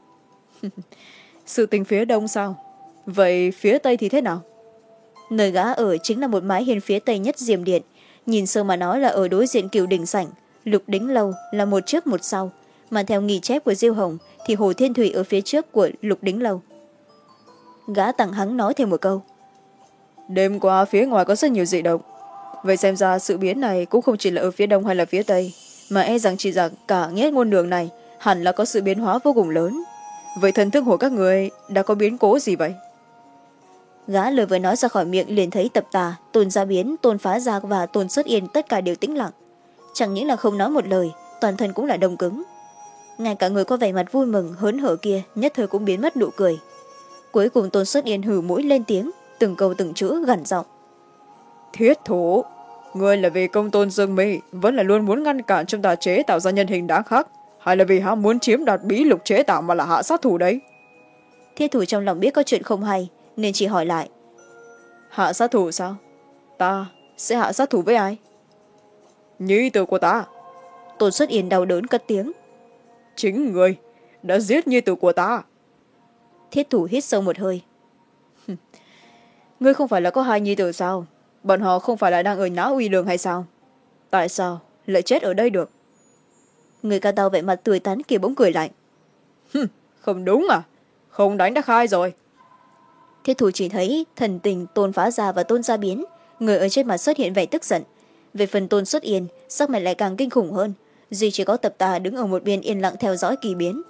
Sự tình phía đông sao? Vậy phía tây thì thế nào? Nơi gã ở chính là một mái hiên phía tây nhất Diêm Điện, nhìn sơ mà nói là ở đối diện Cửu Đình Sảnh, Lục Đính Lâu là một trước một sau, mà theo ghi chép của Diêu Hồng thì Hồ Thiên Thủy ở phía trước của Lục Đính Lâu. Gã tặng hắng nói thêm một câu. Đêm qua phía ngoài có rất nhiều dị động, vậy xem ra sự biến này cũng không chỉ là ở phía đông hay là phía tây, mà e rằng chỉ rằng cả Nhất Ngôn Đường này hẳn là có sự biến hóa vô cùng lớn. Vậy thần thương hội các người đã có biến cố gì vậy? Gã lời vừa nói ra khỏi miệng liền thấy Tập Tà, Tôn Gia Biến, Tôn Phá Gia và Tôn Xuất Yên tất cả đều tĩnh lặng. Chẳng những là không nói một lời, toàn thân cũng là đông cứng. Ngay cả người có vẻ mặt vui mừng hớn hở kia nhất thời cũng biến mất nụ cười. Cuối cùng Tôn Xuất Yên hừ mũi lên tiếng, từng câu từng chữ gằn giọng. Thiết Thủ, ngươi là vì Công Tôn Dương Mi vẫn là luôn muốn ngăn cản chúng ta chế tạo ra nhân hình đáng khắc, hay là vì hắn muốn chiếm đoạt bí lục chế tạo mà là hạ sát thủ đấy? Thiết Thủ trong lòng biết có chuyện không hay nên chỉ hỏi lại. Hạ sát thủ sao? Ta sẽ hạ sát thủ với ai? Nhi tử của ta. Tôn Xuất Yên đau đớn cất tiếng. Chính người đã giết nhi tử của ta. Thiết Thủ hít sâu một hơi. Ngươi không phải là có hai nhi tử sao? Bọn họ không phải là đang ở Nhã Uy Đường hay sao? Tại sao lại chết ở đây được? Người cao tao vẻ mặt tươi tắn kia bỗng cười lạnh. Không đúng à? Không đánh đã khai rồi. Thiết Thủ chỉ thấy thần tình Tôn Phá Gia và Tôn Gia Biến, người ở trên mặt xuất hiện vẻ tức giận. Về phần Tôn Xuất Yên, sắc mặt lại càng kinh khủng hơn, duy chỉ có Tập Tà đứng ở một bên yên lặng theo dõi kỳ biến.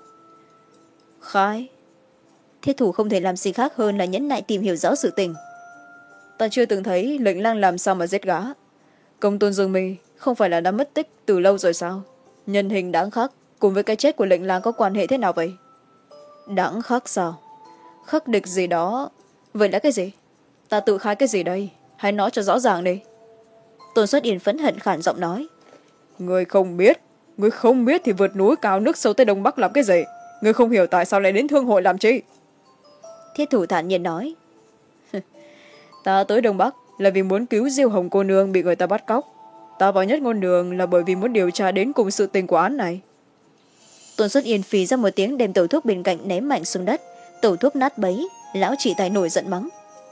Khai. Thiết Thủ không thể làm gì khác hơn là nhẫn nại tìm hiểu rõ sự tình. Ta chưa từng thấy lệnh lang làm sao mà giết gã. Công Tôn Dương Mi không phải là đã mất tích từ lâu rồi sao? Nhân hình đáng khắc cùng với cái chết của lệnh lang có quan hệ thế nào vậy? Đáng khắc sao? Khắc địch gì đó. Vậy là cái gì? Ta tự khai cái gì đây? Hãy nói cho rõ ràng đi. Tôn Xuất Yên phẫn hận khản giọng nói. Người không biết. Người không biết thì vượt núi cao nước sâu tới Đông Bắc làm cái gì? Người không hiểu tại sao lại đến thương hội làm chi? Thiết Thủ thản nhiên nói. Ta tới Đông Bắc là vì muốn cứu Diêu Hồng cô nương bị người ta bắt cóc. Ta vào Nhất Ngôn Đường là bởi vì muốn điều tra đến cùng sự tình của án này. Tôn Xuất Yên phì ra một tiếng đem tẩu thuốc bên cạnh ném mạnh xuống đất. Tẩu thuốc nát bấy, lão chỉ tài nổi giận mắng.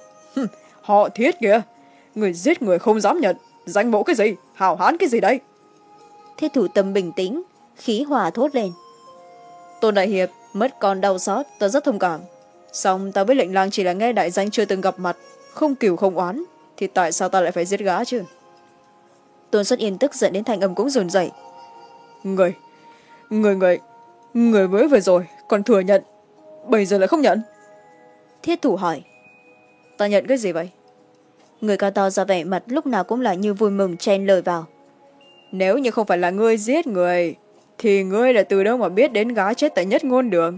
Họ Thiết kìa, người giết người không dám nhận, danh mộ cái gì, hào hán cái gì đây? Thiết Thủ tâm bình tĩnh, khí hòa thốt lên. Tôn đại hiệp, mất con đau xót, ta rất thông cảm. Xong ta với lệnh lang chỉ là nghe đại danh chưa từng gặp mặt, không cừu không oán, thì tại sao ta lại phải giết gã chứ? Tôn Xuất Yên tức giận đến thành âm cũng run rẩy. Người, người, người, người mới vừa rồi còn thừa nhận, bây giờ lại không nhận. Thiết Thủ hỏi. Ta nhận cái gì vậy? Người cao to ra vẻ mặt lúc nào cũng là như vui mừng chen lời vào. Nếu như không phải là ngươi giết người, thì ngươi là từ đâu mà biết đến gã chết tại Nhất Ngôn Đường?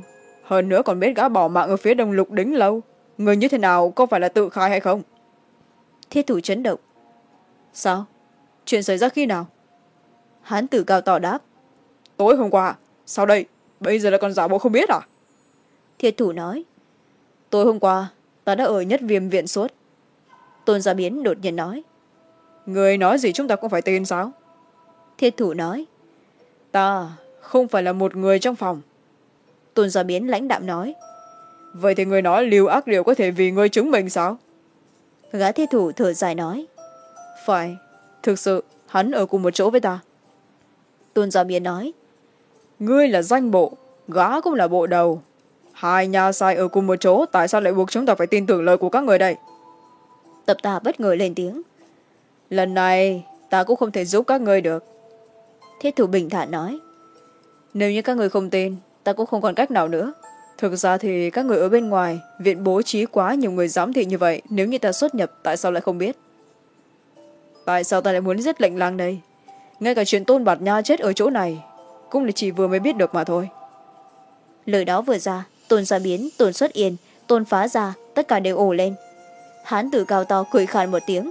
hơn nữa còn biết gã bỏ mạng ở phía đông lục đính lâu. Người như thế nào, có phải là tự khai hay không? Thiết thủ chấn động. Sao? Chuyện xảy ra khi nào? Hán tử cao to đáp. Tối hôm qua. Sao đây? Bây giờ là còn giả bộ không biết à? Thiết thủ nói. Tối hôm qua ta đã ở Nhất Viêm viện suốt. Tôn Gia Biến đột nhiên nói. Người nói gì chúng ta cũng phải tin sao? Thiết thủ nói. Ta không phải là một người trong phòng. Tôn Gia Biến lãnh đạm nói. Vậy thì người nói Lưu Ác Điểu có thể vì ngươi chứng minh sao? Gã thiết thủ thở dài nói. Phải, thực sự hắn ở cùng một chỗ với ta. Tôn Gia Biến nói. Ngươi là danh bộ, gã cũng là bộ đầu. Hai nhà sai ở cùng một chỗ, tại sao lại buộc chúng ta phải tin tưởng lời của các người đây? Tập Tà bất ngờ lên tiếng. Lần này ta cũng không thể giúp các ngươi được. Thiết thủ bình thản nói. Nếu như các người không tin, ta cũng không còn cách nào nữa. Thực ra thì các người ở bên ngoài viện bố trí quá nhiều người giám thị như vậy. Nếu như ta xuất nhập, tại sao lại không biết? Tại sao ta lại muốn giết lệnh lang đây? Ngay cả chuyện Tôn Bạt Nha chết ở chỗ này cũng là chỉ vừa mới biết được mà thôi. Lời đó vừa ra, Tôn Gia Biến, Tôn Xuất Yên, Tôn Phá Gia, tất cả đều ồ lên. Hán tử cao to cười khàn một tiếng.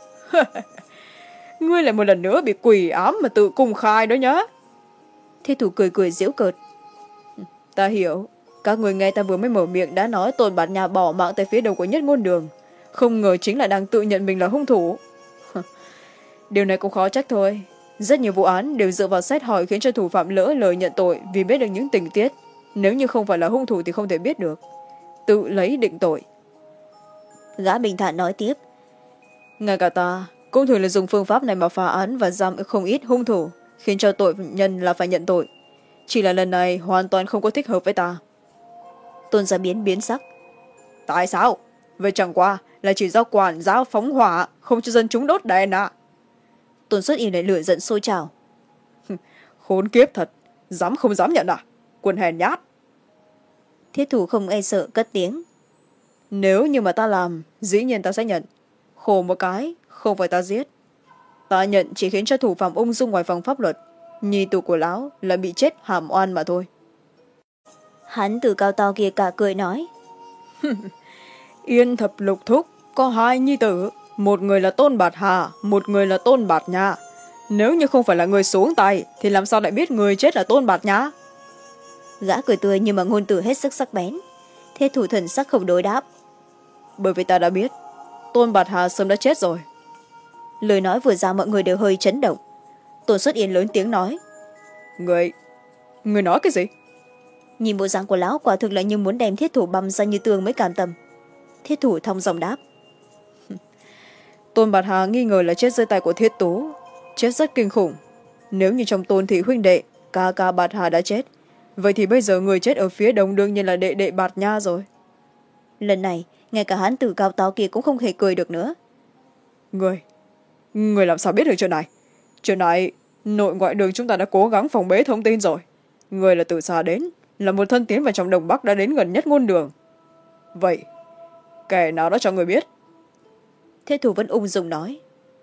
Ngươi lại một lần nữa bị quỷ ám mà tự cung khai đó nhá. Thiết thủ cười cười giễu cợt. Ta hiểu. Các người nghe ta vừa mới mở miệng đã nói Tôn Bạt Nha bỏ mạng tại phía đầu của Nhất Ngôn Đường. Không ngờ chính là đang tự nhận mình là hung thủ. Điều này cũng khó trách thôi. Rất nhiều vụ án đều dựa vào xét hỏi khiến cho thủ phạm lỡ lời nhận tội vì biết được những tình tiết. Nếu như không phải là hung thủ thì không thể biết được. Tự lấy định tội. Gã bình thản nói tiếp. Ngay cả ta cũng thường là dùng phương pháp này mà phá án và giam không ít hung thủ, khiến cho tội nhân là phải nhận tội. Chỉ là lần này hoàn toàn không có thích hợp với ta. Tôn Gia Biến biến sắc. Tại sao? Vậy chẳng qua là chỉ do quản giáo phóng hỏa, không cho dân chúng đốt đèn à? Tôn Xuất Yên lại lửa giận sôi trào. Khốn kiếp thật, dám không dám nhận à? Quân hèn nhát. Thiết thủ không e sợ cất tiếng. Nếu như mà ta làm, dĩ nhiên ta sẽ nhận. Khổ một cái, không phải ta giết. Ta nhận chỉ khiến cho thủ phạm ung dung ngoài vòng pháp luật. Nhi tử của lão là bị chết hàm oan mà thôi. Hắn từ cao to kia cả cười nói. Yên thập lục thúc, có hai nhi tử. Một người là Tôn Bạt Hà, một người là Tôn Bạt Nha. Nếu như không phải là người xuống tay, thì làm sao lại biết người chết là Tôn Bạt Nha? Gã cười tươi nhưng mà ngôn từ hết sức sắc bén. Thiết thủ thần sắc không đối đáp. Bởi vì ta đã biết, Tôn Bạt Hà sớm đã chết rồi. Lời nói vừa ra mọi người đều hơi chấn động. Tôn Xuất Yên lớn tiếng nói. Người, người nói cái gì? Nhìn bộ dạng của lão quả thực là như muốn đem thiết thủ băm ra như tường mới cam tâm. Thiết thủ thong dòng đáp. Tôn Bạt Hà nghi ngờ là chết dưới tay của Thiết Tú. Chết rất kinh khủng. Nếu như trong Tôn thị huynh đệ, ca ca Bạt Hà đã chết, vậy thì bây giờ người chết ở phía đông đương nhiên là đệ đệ Bạt Nha rồi. Lần này, ngay cả hán tử cao to kia cũng không hề cười được nữa. Người, người làm sao biết được chuyện này? Chuyện này, nội ngoại đường chúng ta đã cố gắng phòng bế thông tin rồi. Người là từ xa đến, là một thân tín vào trong Đông Bắc đã đến gần Nhất Ngôn Đường. Vậy, kẻ nào đó cho người biết? Thiết thủ vẫn ung dung nói.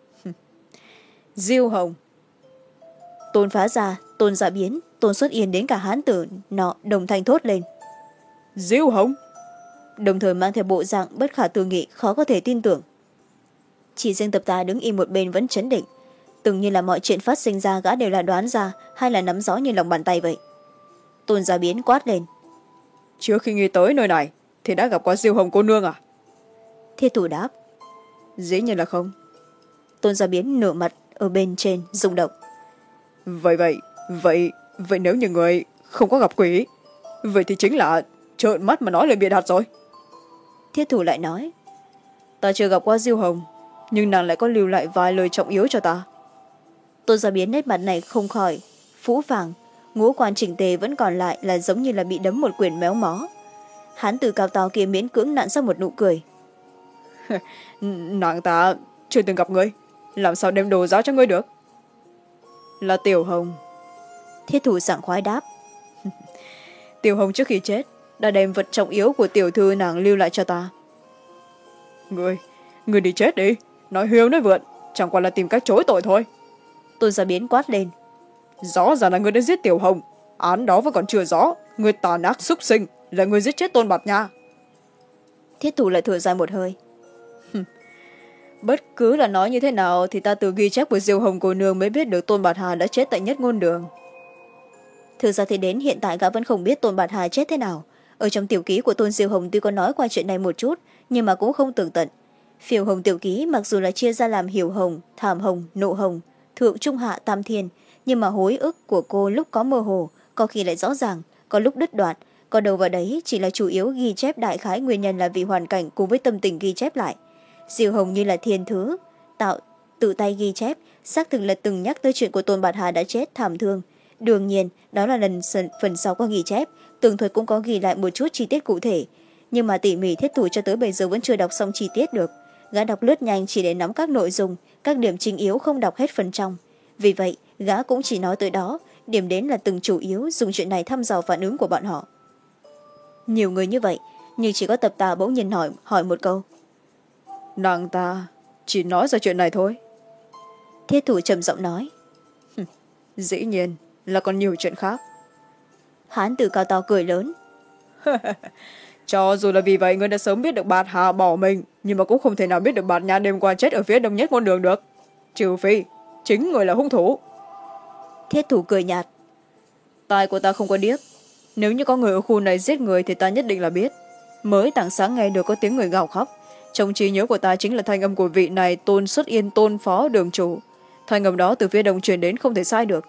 Diêu Hồng. Tôn Phá Gia, Tôn Dạ Biến, Tôn Xuất Yên đến cả hán tử nọ đồng thanh thốt lên. Diêu Hồng? Đồng thời mang theo bộ dạng bất khả tư nghị, khó có thể tin tưởng. Chỉ riêng Tập Tà đứng im một bên vẫn chấn định, từng như là mọi chuyện phát sinh ra gã đều là đoán ra hay là nắm rõ như lòng bàn tay vậy. Tôn Dạ Biến quát lên. Trước khi nghi tới nơi này thì đã gặp qua Diêu Hồng cô nương à? Thiết thủ đáp. Dĩ nhiên là không. Tôn Dạ Biến nửa mặt ở bên trên rung động. Vậy vậy, vậy, vậy nếu như người không có gặp quỷ, vậy thì chính là trợn mắt mà nói lời bịa đặt rồi. Thiết thủ lại nói. Ta chưa gặp qua Diêu Hồng, nhưng nàng lại có lưu lại vài lời trọng yếu cho ta. Tôn Dạ Biến nét mặt này không khỏi phũ phàng, ngũ quan chỉnh tề vẫn còn lại là giống như là bị đấm một quyền méo mó. Hán tử cao to kia miễn cưỡng nặn ra một nụ cười. Nàng ta chưa từng gặp ngươi, làm sao đem đồ giao cho ngươi được? Là Tiểu Hồng. Thiết thủ sảng khoái đáp. Tiểu Hồng trước khi chết đã đem vật trọng yếu của tiểu thư nàng lưu lại cho ta. Ngươi, ngươi đi chết đi, nói hiếu nói vượn, chẳng qua là tìm cách chối tội thôi. Tôn Gia Biến quát lên. Rõ ràng là ngươi đã giết Tiểu Hồng, án đó vẫn còn chưa rõ, ngươi tàn ác súc sinh, là người giết chết Tôn Bạt Nha. Thiết thủ lại thở dài một hơi. Bất cứ là nói như thế nào thì ta từ ghi chép của Diêu Hồng cô nương mới biết được Tôn Bạt Hà đã chết tại Nhất Ngôn Đường. Thực ra thì đến hiện tại gã vẫn không biết Tôn Bạt Hà chết thế nào. Ở trong tiểu ký của Tôn Diêu Hồng tuy có nói qua chuyện này một chút, nhưng mà cũng không tường tận. Phiêu Hồng tiểu ký mặc dù là chia ra làm Hiểu Hồng, Thảm Hồng, Nộ Hồng, Thượng Trung Hạ Tam Thiên, nhưng mà hối ức của cô lúc có mơ hồ, có khi lại rõ ràng, có lúc đứt đoạn, còn đầu vào đấy chỉ là chủ yếu ghi chép đại khái nguyên nhân là vì hoàn cảnh cùng với tâm tình ghi chép lại. Diêu Hồng như là thiên thứ tạo tự tay ghi chép, xác thực là từng nhắc tới chuyện của Tôn Bạt Hà đã chết thảm thương. Đương nhiên đó là lần phần sau có ghi chép, tường thuật cũng có ghi lại một chút chi tiết cụ thể, nhưng mà tỉ mỉ Thiết thủ cho tới bây giờ vẫn chưa đọc xong chi tiết được. Gã đọc lướt nhanh chỉ để nắm các nội dung, các điểm chính yếu không đọc hết phần trong. Vì vậy gã cũng chỉ nói tới đó, điểm đến là từng chủ yếu dùng chuyện này thăm dò phản ứng của bọn họ. Nhiều người như vậy, nhưng chỉ có Tập Tà bỗng nhiên hỏi, hỏi một câu. Nàng ta chỉ nói ra chuyện này thôi. Thiết thủ trầm giọng nói. Dĩ nhiên là còn nhiều chuyện khác. Hán tử cao to cười lớn. Cho dù là vì vậy ngươi đã sớm biết được Bạt Hà bỏ mình, nhưng mà cũng không thể nào biết được Bạt Nha đêm qua chết ở phía đông Nhất Ngôn Đường được, trừ phi chính người là hung thủ. Thiết thủ cười nhạt. Tai của ta không có điếc, nếu như có người ở khu này giết người thì ta nhất định là biết. Mới tảng sáng nghe được có tiếng người gào khóc, trong trí nhớ của ta chính là thanh âm của vị này Tôn Xuất Yên Tôn Phó Đường Chủ. Thanh âm đó từ phía đông truyền đến không thể sai được.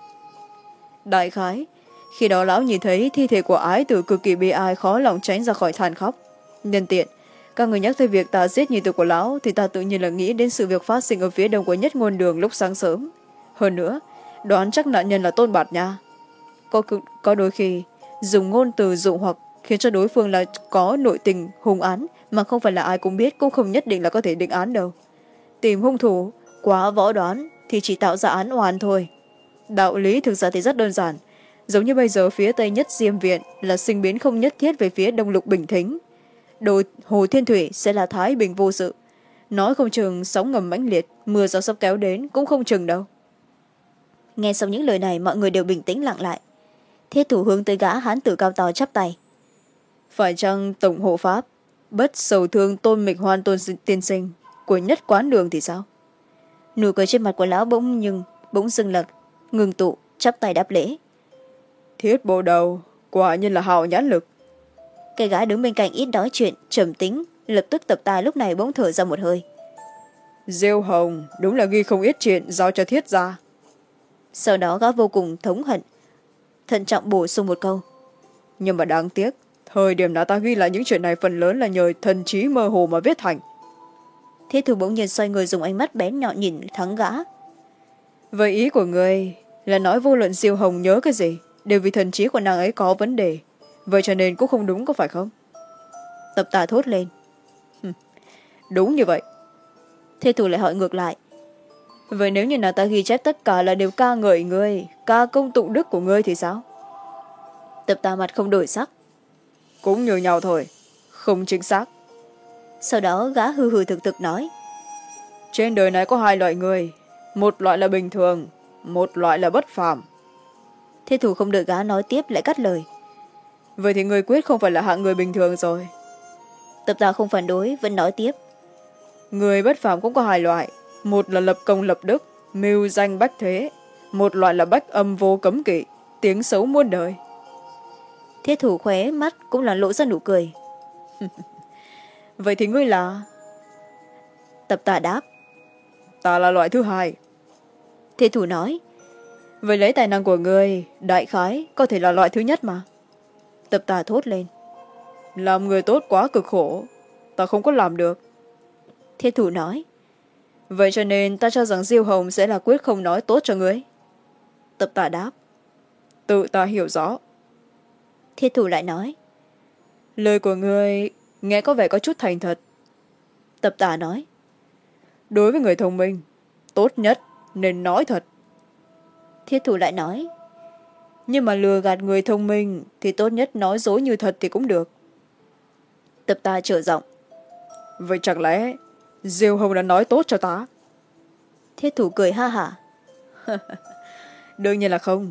Đại khái khi đó lão nhìn thấy thi thể của ái tử cực kỳ bi ai, khó lòng tránh ra khỏi than khóc. Nhân tiện các người nhắc tới việc ta giết nhi tử của lão thì ta tự nhiên là nghĩ đến sự việc phát sinh ở phía đông của Nhất Ngôn Đường lúc sáng sớm. Hơn nữa đoán chắc nạn nhân là Tôn Bạt Nha. Có, có đôi khi dùng ngôn từ dụ hoặc khiến cho đối phương là có nội tình hung án mà không phải là ai cũng biết, cũng không nhất định là có thể định án đâu. Tìm hung thủ quá võ đoán thì chỉ tạo ra án oan thôi. Đạo lý thực ra thì rất đơn giản, giống như bây giờ phía tây Nhất Diêm Viện là sinh biến không nhất thiết về phía đông Lục Bình Thính, đồ Hồ Thiên Thủy sẽ là Thái Bình vô sự. Nói không chừng sóng ngầm mãnh liệt, mưa gió sắp kéo đến cũng không chừng đâu. Nghe xong những lời này mọi người đều bình tĩnh lặng lại. Thiết thủ hướng tới gã hán tử cao to chắp tay. Phải chăng tổng hộ pháp bất sầu thương Tôn Mịch Hoan Tôn tiên sinh của Nhất Quán Đường thì sao? Nụ cười trên mặt của lão bỗng nhưng bỗng dưng lật ngừng tụ, chắp tay đáp lễ. Thiết bộ đầu quả nhiên là hào nhãn lực. Cái gã đứng bên cạnh ít nói chuyện trầm tính, lập tức Tập Tài lúc này bỗng thở ra một hơi. Diêu Hồng đúng là ghi không ít chuyện giao cho Thiết ra. Sau đó gã vô cùng thống hận, thận trọng bổ sung một câu. Nhưng mà đáng tiếc, thời điểm nào ta ghi lại những chuyện này phần lớn là nhờ thần trí mơ hồ mà viết thành. Thiết thủ bỗng nhiên xoay người dùng ánh mắt bén nhọn nhìn thắng gã. Vậy ý của người là nói vô luận Diêu Hồng nhớ cái gì đều vì thần trí của nàng ấy có vấn đề, vậy cho nên cũng không đúng có phải không? Tập Tà thốt lên. Đúng như vậy. Thiết thủ lại hỏi ngược lại. Vậy nếu như nàng ta ghi chép tất cả là đều ca ngợi ngươi, ca công tụng đức của ngươi thì sao? Tập Tà mặt không đổi sắc. Cũng như nhau thôi, không chính xác. Sau đó gã hư hư thực thực nói. Trên đời này có hai loại người, một loại là bình thường, một loại là bất phàm. Thiết thủ không đợi gã nói tiếp lại cắt lời. Vậy thì người quyết không phải là hạng người bình thường rồi. Tập Tà không phản đối, vẫn nói tiếp. Người bất phàm cũng có hai loại, một là lập công lập đức, mưu danh bách thế, một loại là bách âm vô cấm kỵ, tiếng xấu muôn đời. Thiết thủ khóe mắt cũng là lộ ra nụ cười. Vậy thì ngươi là? Tập Tà đáp. Ta là loại thứ hai. Thiết thủ nói. Vậy lấy tài năng của ngươi, đại khái có thể là loại thứ nhất mà. Tập Tà thốt lên. Làm người tốt quá cực khổ, ta không có làm được. Thiết thủ nói. Vậy cho nên ta cho rằng Diêu Hồng sẽ là quyết không nói tốt cho ngươi. Tập Tà đáp. Tự ta hiểu rõ. Thiết thủ lại nói. Lời của ngươi nghe có vẻ có chút thành thật. Tập Tà nói. Đối với người thông minh, tốt nhất nên nói thật. Thiết thủ lại nói. Nhưng mà lừa gạt người thông minh thì tốt nhất nói dối như thật thì cũng được. Tập Tà trở giọng. Vậy chẳng lẽ Diêu Hồng đã nói tốt cho ta? Thiết thủ cười ha hả. Đương nhiên là không.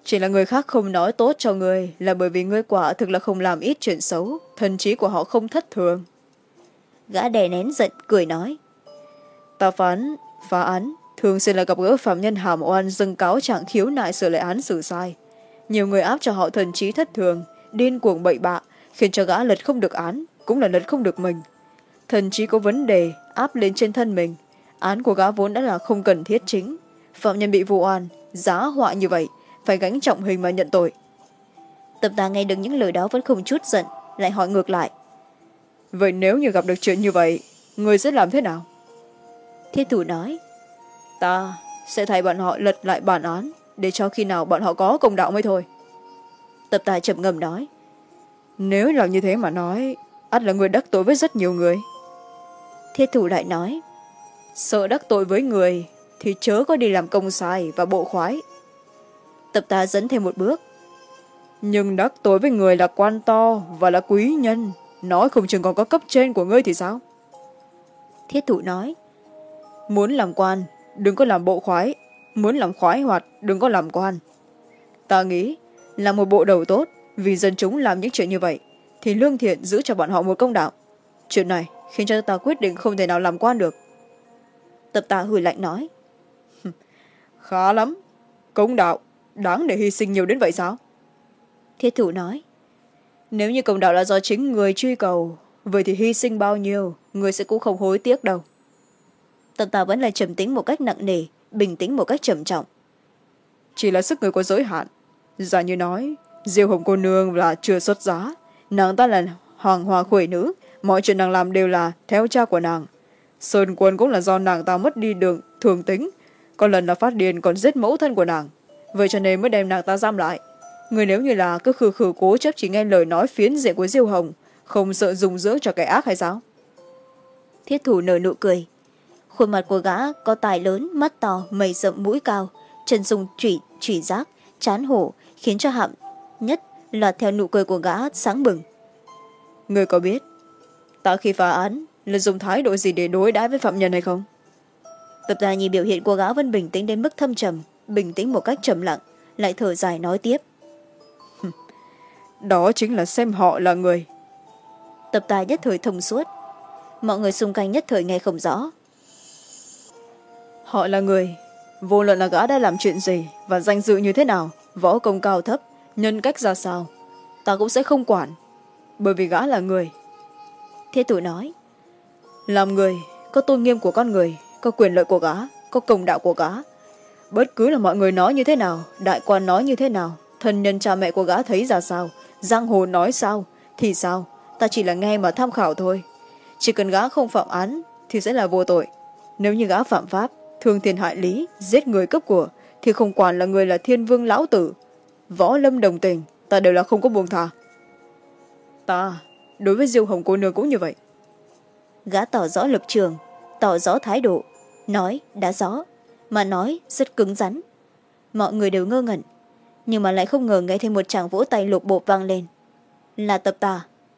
Chỉ là người khác không nói tốt cho người là bởi vì ngươi quả thực là không làm ít chuyện xấu, thần trí của họ không thất thường. Gã đè nén giận cười nói. Ta phán phá án thường xuyên là gặp gỡ phạm nhân hàm oan dâng cáo trạng khiếu nại sửa lại án xử sai. Nhiều người áp cho họ thần trí thất thường, điên cuồng bậy bạ, khiến cho gã lật không được án, cũng là lật không được mình. Thần trí có vấn đề áp lên trên thân mình, án của gã vốn đã là không cần thiết chính. Phạm nhân bị vụ oan, giá họa như vậy, phải gánh trọng hình mà nhận tội. Tập tà nghe được những lời đó vẫn không chút giận, lại hỏi ngược lại. Vậy nếu như gặp được chuyện như vậy, người sẽ làm thế nào? Thiết thủ nói. Ta sẽ thay bọn họ lật lại bản án, để cho khi nào bọn họ có công đạo mới thôi. Tập tà trầm ngâm nói. Nếu làm như thế mà nói, ắt là người đắc tội với rất nhiều người. Thiết thủ lại nói. Sợ đắc tội với người thì chớ có đi làm công sai và bộ khoái. Tập tà dẫn thêm một bước. Nhưng đắc tội với người là quan to và là quý nhân, nói không chừng còn có cấp trên của ngươi thì sao? Thiết thủ nói. Muốn làm quan, đừng có làm bộ khoái. Muốn làm khoái hoạt, đừng có làm quan. Ta nghĩ là một bộ đầu tốt, vì dân chúng làm những chuyện như vậy, thì lương thiện giữ cho bọn họ một công đạo. Chuyện này khiến cho ta quyết định không thể nào làm quan được. Tập tà hừ lạnh nói. Khá lắm. Công đạo, đáng để hy sinh nhiều đến vậy sao? Thiết thủ nói. Nếu như công đạo là do chính người truy cầu, vậy thì hy sinh bao nhiêu, người sẽ cũng không hối tiếc đâu. Tập tà vẫn là trầm tính một cách nặng nề, bình tĩnh một cách trầm trọng. Chỉ là sức người có giới hạn. Giả như nói, Diêu Hồng cô nương là chưa xuất giá, nàng ta là hoàng hoa khuê nữ, mọi chuyện nàng làm đều là theo cha của nàng. Sơn Quân cũng là do nàng ta mất đi đường thường tính, có lần là phát điên còn giết mẫu thân của nàng, vậy cho nên mới đem nàng ta giam lại. Người nếu như là cứ khư khư cố chấp chỉ nghe lời nói phiến diện của Diêu Hồng, không sợ dùng dưỡng cho kẻ ác hay sao? Thiết thủ nở nụ cười. Khuôn mặt của gã có tài lớn, mắt to, mày rậm, mũi cao, chân dùng trụy trụy giác, trán hổ, khiến cho Hạng Nhất lọt theo nụ cười của gã sáng bừng. Người có biết ta khi phá án là dùng thái độ gì để đối đãi với phạm nhân hay không? Tập tà nhìn biểu hiện của gã vẫn bình tĩnh đến mức thâm trầm, bình tĩnh một cách trầm lặng, lại thở dài nói tiếp. Đó chính là xem họ là người. Tập tà nhất thời thông suốt, mọi người xung quanh nhất thời nghe không rõ. Họ là người, vô luận là gã đã làm chuyện gì và danh dự như thế nào, võ công cao thấp, nhân cách ra sao, ta cũng sẽ không quản, bởi vì gã là người. Thiết thủ nói. Làm người, có tôn nghiêm của con người, có quyền lợi của gã, có công đạo của gã. Bất cứ là mọi người nói như thế nào, đại quan nói như thế nào, thân nhân cha mẹ của gã thấy ra sao, giang hồ nói sao, thì sao, ta chỉ là nghe mà tham khảo thôi. Chỉ cần gã không phạm án thì sẽ là vô tội. Nếu như gã phạm pháp, thương thiên hại lý, giết người cướp của, thì không quản là người là thiên vương lão tử, võ lâm đồng tình, ta đều là không có buông thà. Ta đối với Diêu Hồng cô nương cũng như vậy. Gã tỏ rõ lập trường, tỏ rõ thái độ, nói đã rõ, mà nói rất cứng rắn. Mọi người đều ngơ ngẩn, nhưng mà lại không ngờ nghe thêm một tràng vỗ tay lục bộp vang lên. Là Tập tà.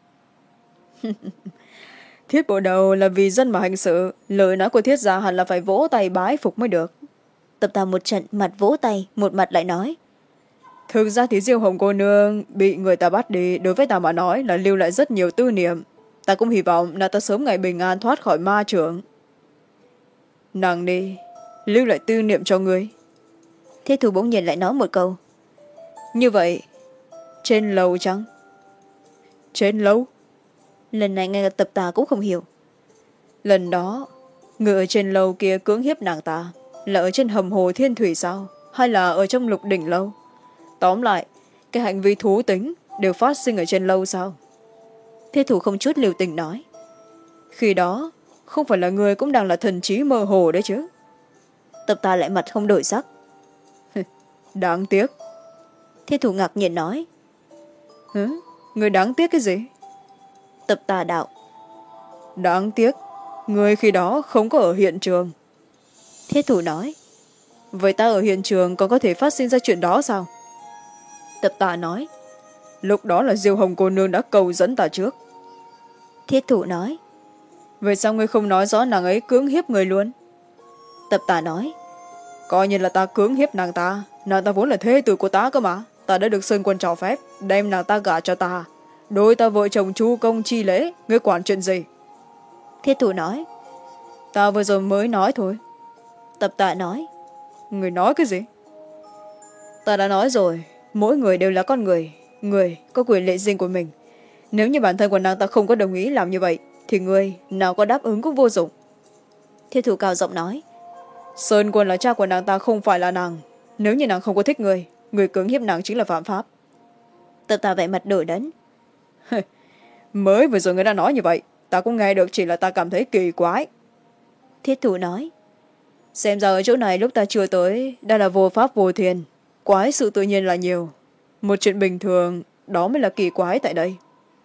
Thiết bộ đầu là vì dân mà hành sự, lời nói của thiết gia hẳn là phải vỗ tay bái phục mới được. Tập tà một trận mặt vỗ tay, một mặt lại nói. Thực ra thì Diêu Hồng cô nương bị người ta bắt đi, đối với ta mà nói là lưu lại rất nhiều tư niệm. Ta cũng hy vọng là ta sớm ngày bình an thoát khỏi ma trưởng. Nàng đi, lưu lại tư niệm cho ngươi. Thiết thủ bỗng nhiên lại nói một câu. Như vậy, trên lầu chăng? Trên lầu? Lần này ngay Tập tà cũng không hiểu. Lần đó, người ở trên lầu kia cưỡng hiếp nàng ta, là ở trên hầm hồ thiên thủy sao? Hay là ở trong lục đỉnh lâu? Tóm lại, cái hành vi thú tính đều phát sinh ở trên lâu sao? Thiết thủ không chút liều tình nói. Khi đó, không phải là người cũng đang là thần trí mơ hồ đấy chứ? Tập tà lại mặt không đổi sắc. Đáng tiếc. Thiết thủ ngạc nhiên nói. Hứ? Người đáng tiếc cái gì? Tập tà đạo. Đáng tiếc, người khi đó không có ở hiện trường. Thiết thủ nói. Vậy ta ở hiện trường còn có thể phát sinh ra chuyện đó sao? Tập tà nói. Lúc đó là Diêu Hồng cô nương đã cầu dẫn ta trước. Thiết thủ nói. Vậy sao ngươi không nói rõ nàng ấy cưỡng hiếp người luôn? Tập tà nói. coi như là ta cưỡng hiếp nàng ta. Nàng ta vốn là thê tử của ta cơ mà. Ta đã được Sơn Quân cho phép đem nàng ta gả cho ta. Đôi ta vợ chồng chu công chi lễ, ngươi quản chuyện gì? Thiết thủ nói. Ta vừa rồi mới nói thôi. Tập Tạ nói. Người nói cái gì? Ta đã nói rồi, mỗi người đều là con người. Người có quyền lệ riêng của mình. Nếu như bản thân của nàng ta không có đồng ý làm như vậy, thì người nào có đáp ứng cũng vô dụng. Thiết thủ cao giọng nói. Sơn Quân là cha của nàng ta, không phải là nàng. Nếu như nàng không có thích người, người cưỡng hiếp nàng chính là phạm pháp. Tập Tạ vẻ mặt đổi đấn. Mới vừa rồi người đã nói như vậy, ta cũng nghe được, chỉ là ta cảm thấy kỳ quái. Thiết thủ nói. Xem ra ở chỗ này lúc ta chưa tới, đã là vô pháp vô thiên. Quái sự tự nhiên là nhiều. Một chuyện bình thường, đó mới là kỳ quái tại đây.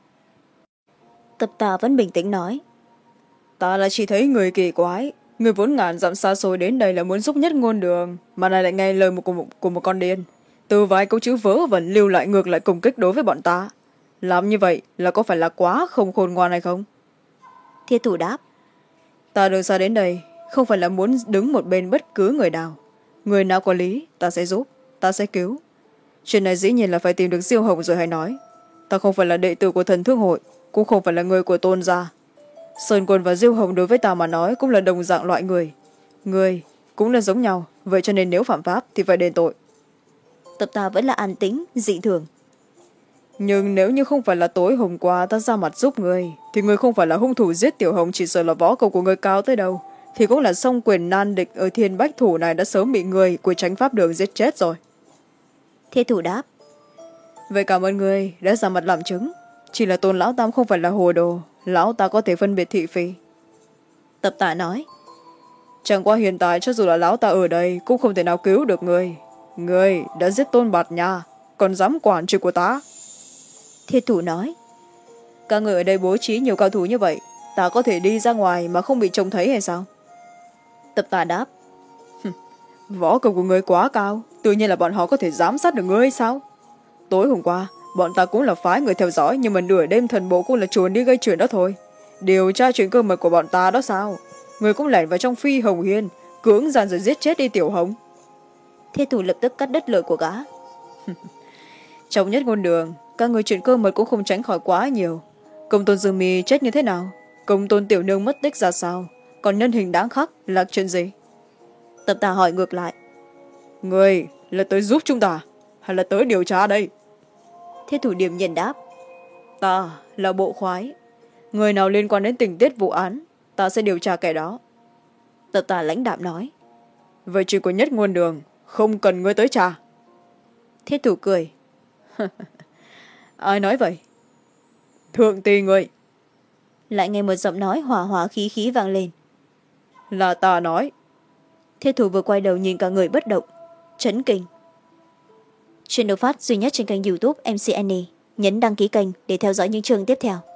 Tập Tạ vẫn bình tĩnh nói. Ta là chỉ thấy người kỳ quái. Người vốn ngàn dặm xa xôi đến đây là muốn giúp Nhất Ngôn Đường, mà này lại nghe lời một, của, một, của một con điên. Từ vài câu chữ vớ vẩn lưu lại ngược lại cùng kích đối với bọn ta. Làm như vậy là có phải là quá không khôn ngoan hay không? Thiết thủ đáp. Ta đường xa đến đây không phải là muốn đứng một bên bất cứ người nào. Người nào có lý ta sẽ giúp, ta sẽ cứu. Chuyện này dĩ nhiên là phải tìm được Diêu Hồng rồi hãy nói. Ta không phải là đệ tử của Thần Thương Hội, cũng không phải là người của Tôn gia. Sơn Quân và Diêu Hồng đối với ta mà nói cũng là đồng dạng loại người. Người cũng là giống nhau, vậy cho nên nếu phạm pháp thì phải đền tội. Tập Tạ vẫn là an tĩnh, dị thường. Nhưng nếu như không phải là tối hôm qua ta ra mặt giúp người, thì người không phải là hung thủ giết Tiểu Hồng, chỉ sợ là võ công của người cao tới đâu, thì cũng là song quyền nan địch ở Thiên Bách Thủ này đã sớm bị người của Chánh Pháp Đường giết chết rồi. Thiết thủ đáp. Vậy cảm ơn người đã ra mặt làm chứng. Chỉ là Tôn lão tam không phải là hồ đồ, lão ta có thể phân biệt thị phi. Tập Tạ nói. Chẳng qua hiện tại cho dù là lão ta ở đây cũng không thể nào cứu được người. Người đã giết Tôn Bạt Nha, còn dám quản chuyện của ta. Thiết thủ nói. Các người ở đây bố trí nhiều cao thủ như vậy, ta có thể đi ra ngoài mà không bị trông thấy hay sao? Tập Tạ đáp. Võ công của người quá cao, tự nhiên là bọn họ có thể giám sát được ngươi sao? Tối hôm qua bọn ta cũng là phái người theo dõi, nhưng mà nửa đêm thần bộ cũng là chuồn đi gây chuyện đó thôi. Điều tra chuyện cơ mật của bọn ta đó sao? Người cũng lẻn vào trong Phi Hồng Hiên, cưỡng gian rồi giết chết đi Tiểu Hồng. Thiết thủ lập tức cắt đứt lời của gã. Trong Nhất Ngôn Đường, các người chuyện cơ mật cũng không tránh khỏi quá nhiều. Công tôn Dương Mi chết như thế nào? Công tôn Tiểu Nương mất tích ra sao? Còn nhân hình đáng khắc là chuyện gì? Tập Tạ hỏi ngược lại. Người là tới giúp chúng ta hay là tới điều tra đây? Thiết thủ điềm nhiên đáp. Ta là bộ khoái. Người nào liên quan đến tình tiết vụ án, ta sẽ điều tra kẻ đó. Tập Tạ lãnh đạm nói. Vậy chuyện của Nhất Ngôn Đường không cần ngươi tới tra. Thiết thủ cười. Ai nói vậy? Thượng tỳ người. Lại nghe một giọng nói hỏa hỏa khí khí vang lên. Là ta nói. Thiết thủ vừa quay đầu nhìn cả người bất động, chấn kinh. Chuyện được phát duy nhất trên kênh YouTube em xê Annie. Nhấn đăng ký kênh để theo dõi những chương tiếp theo.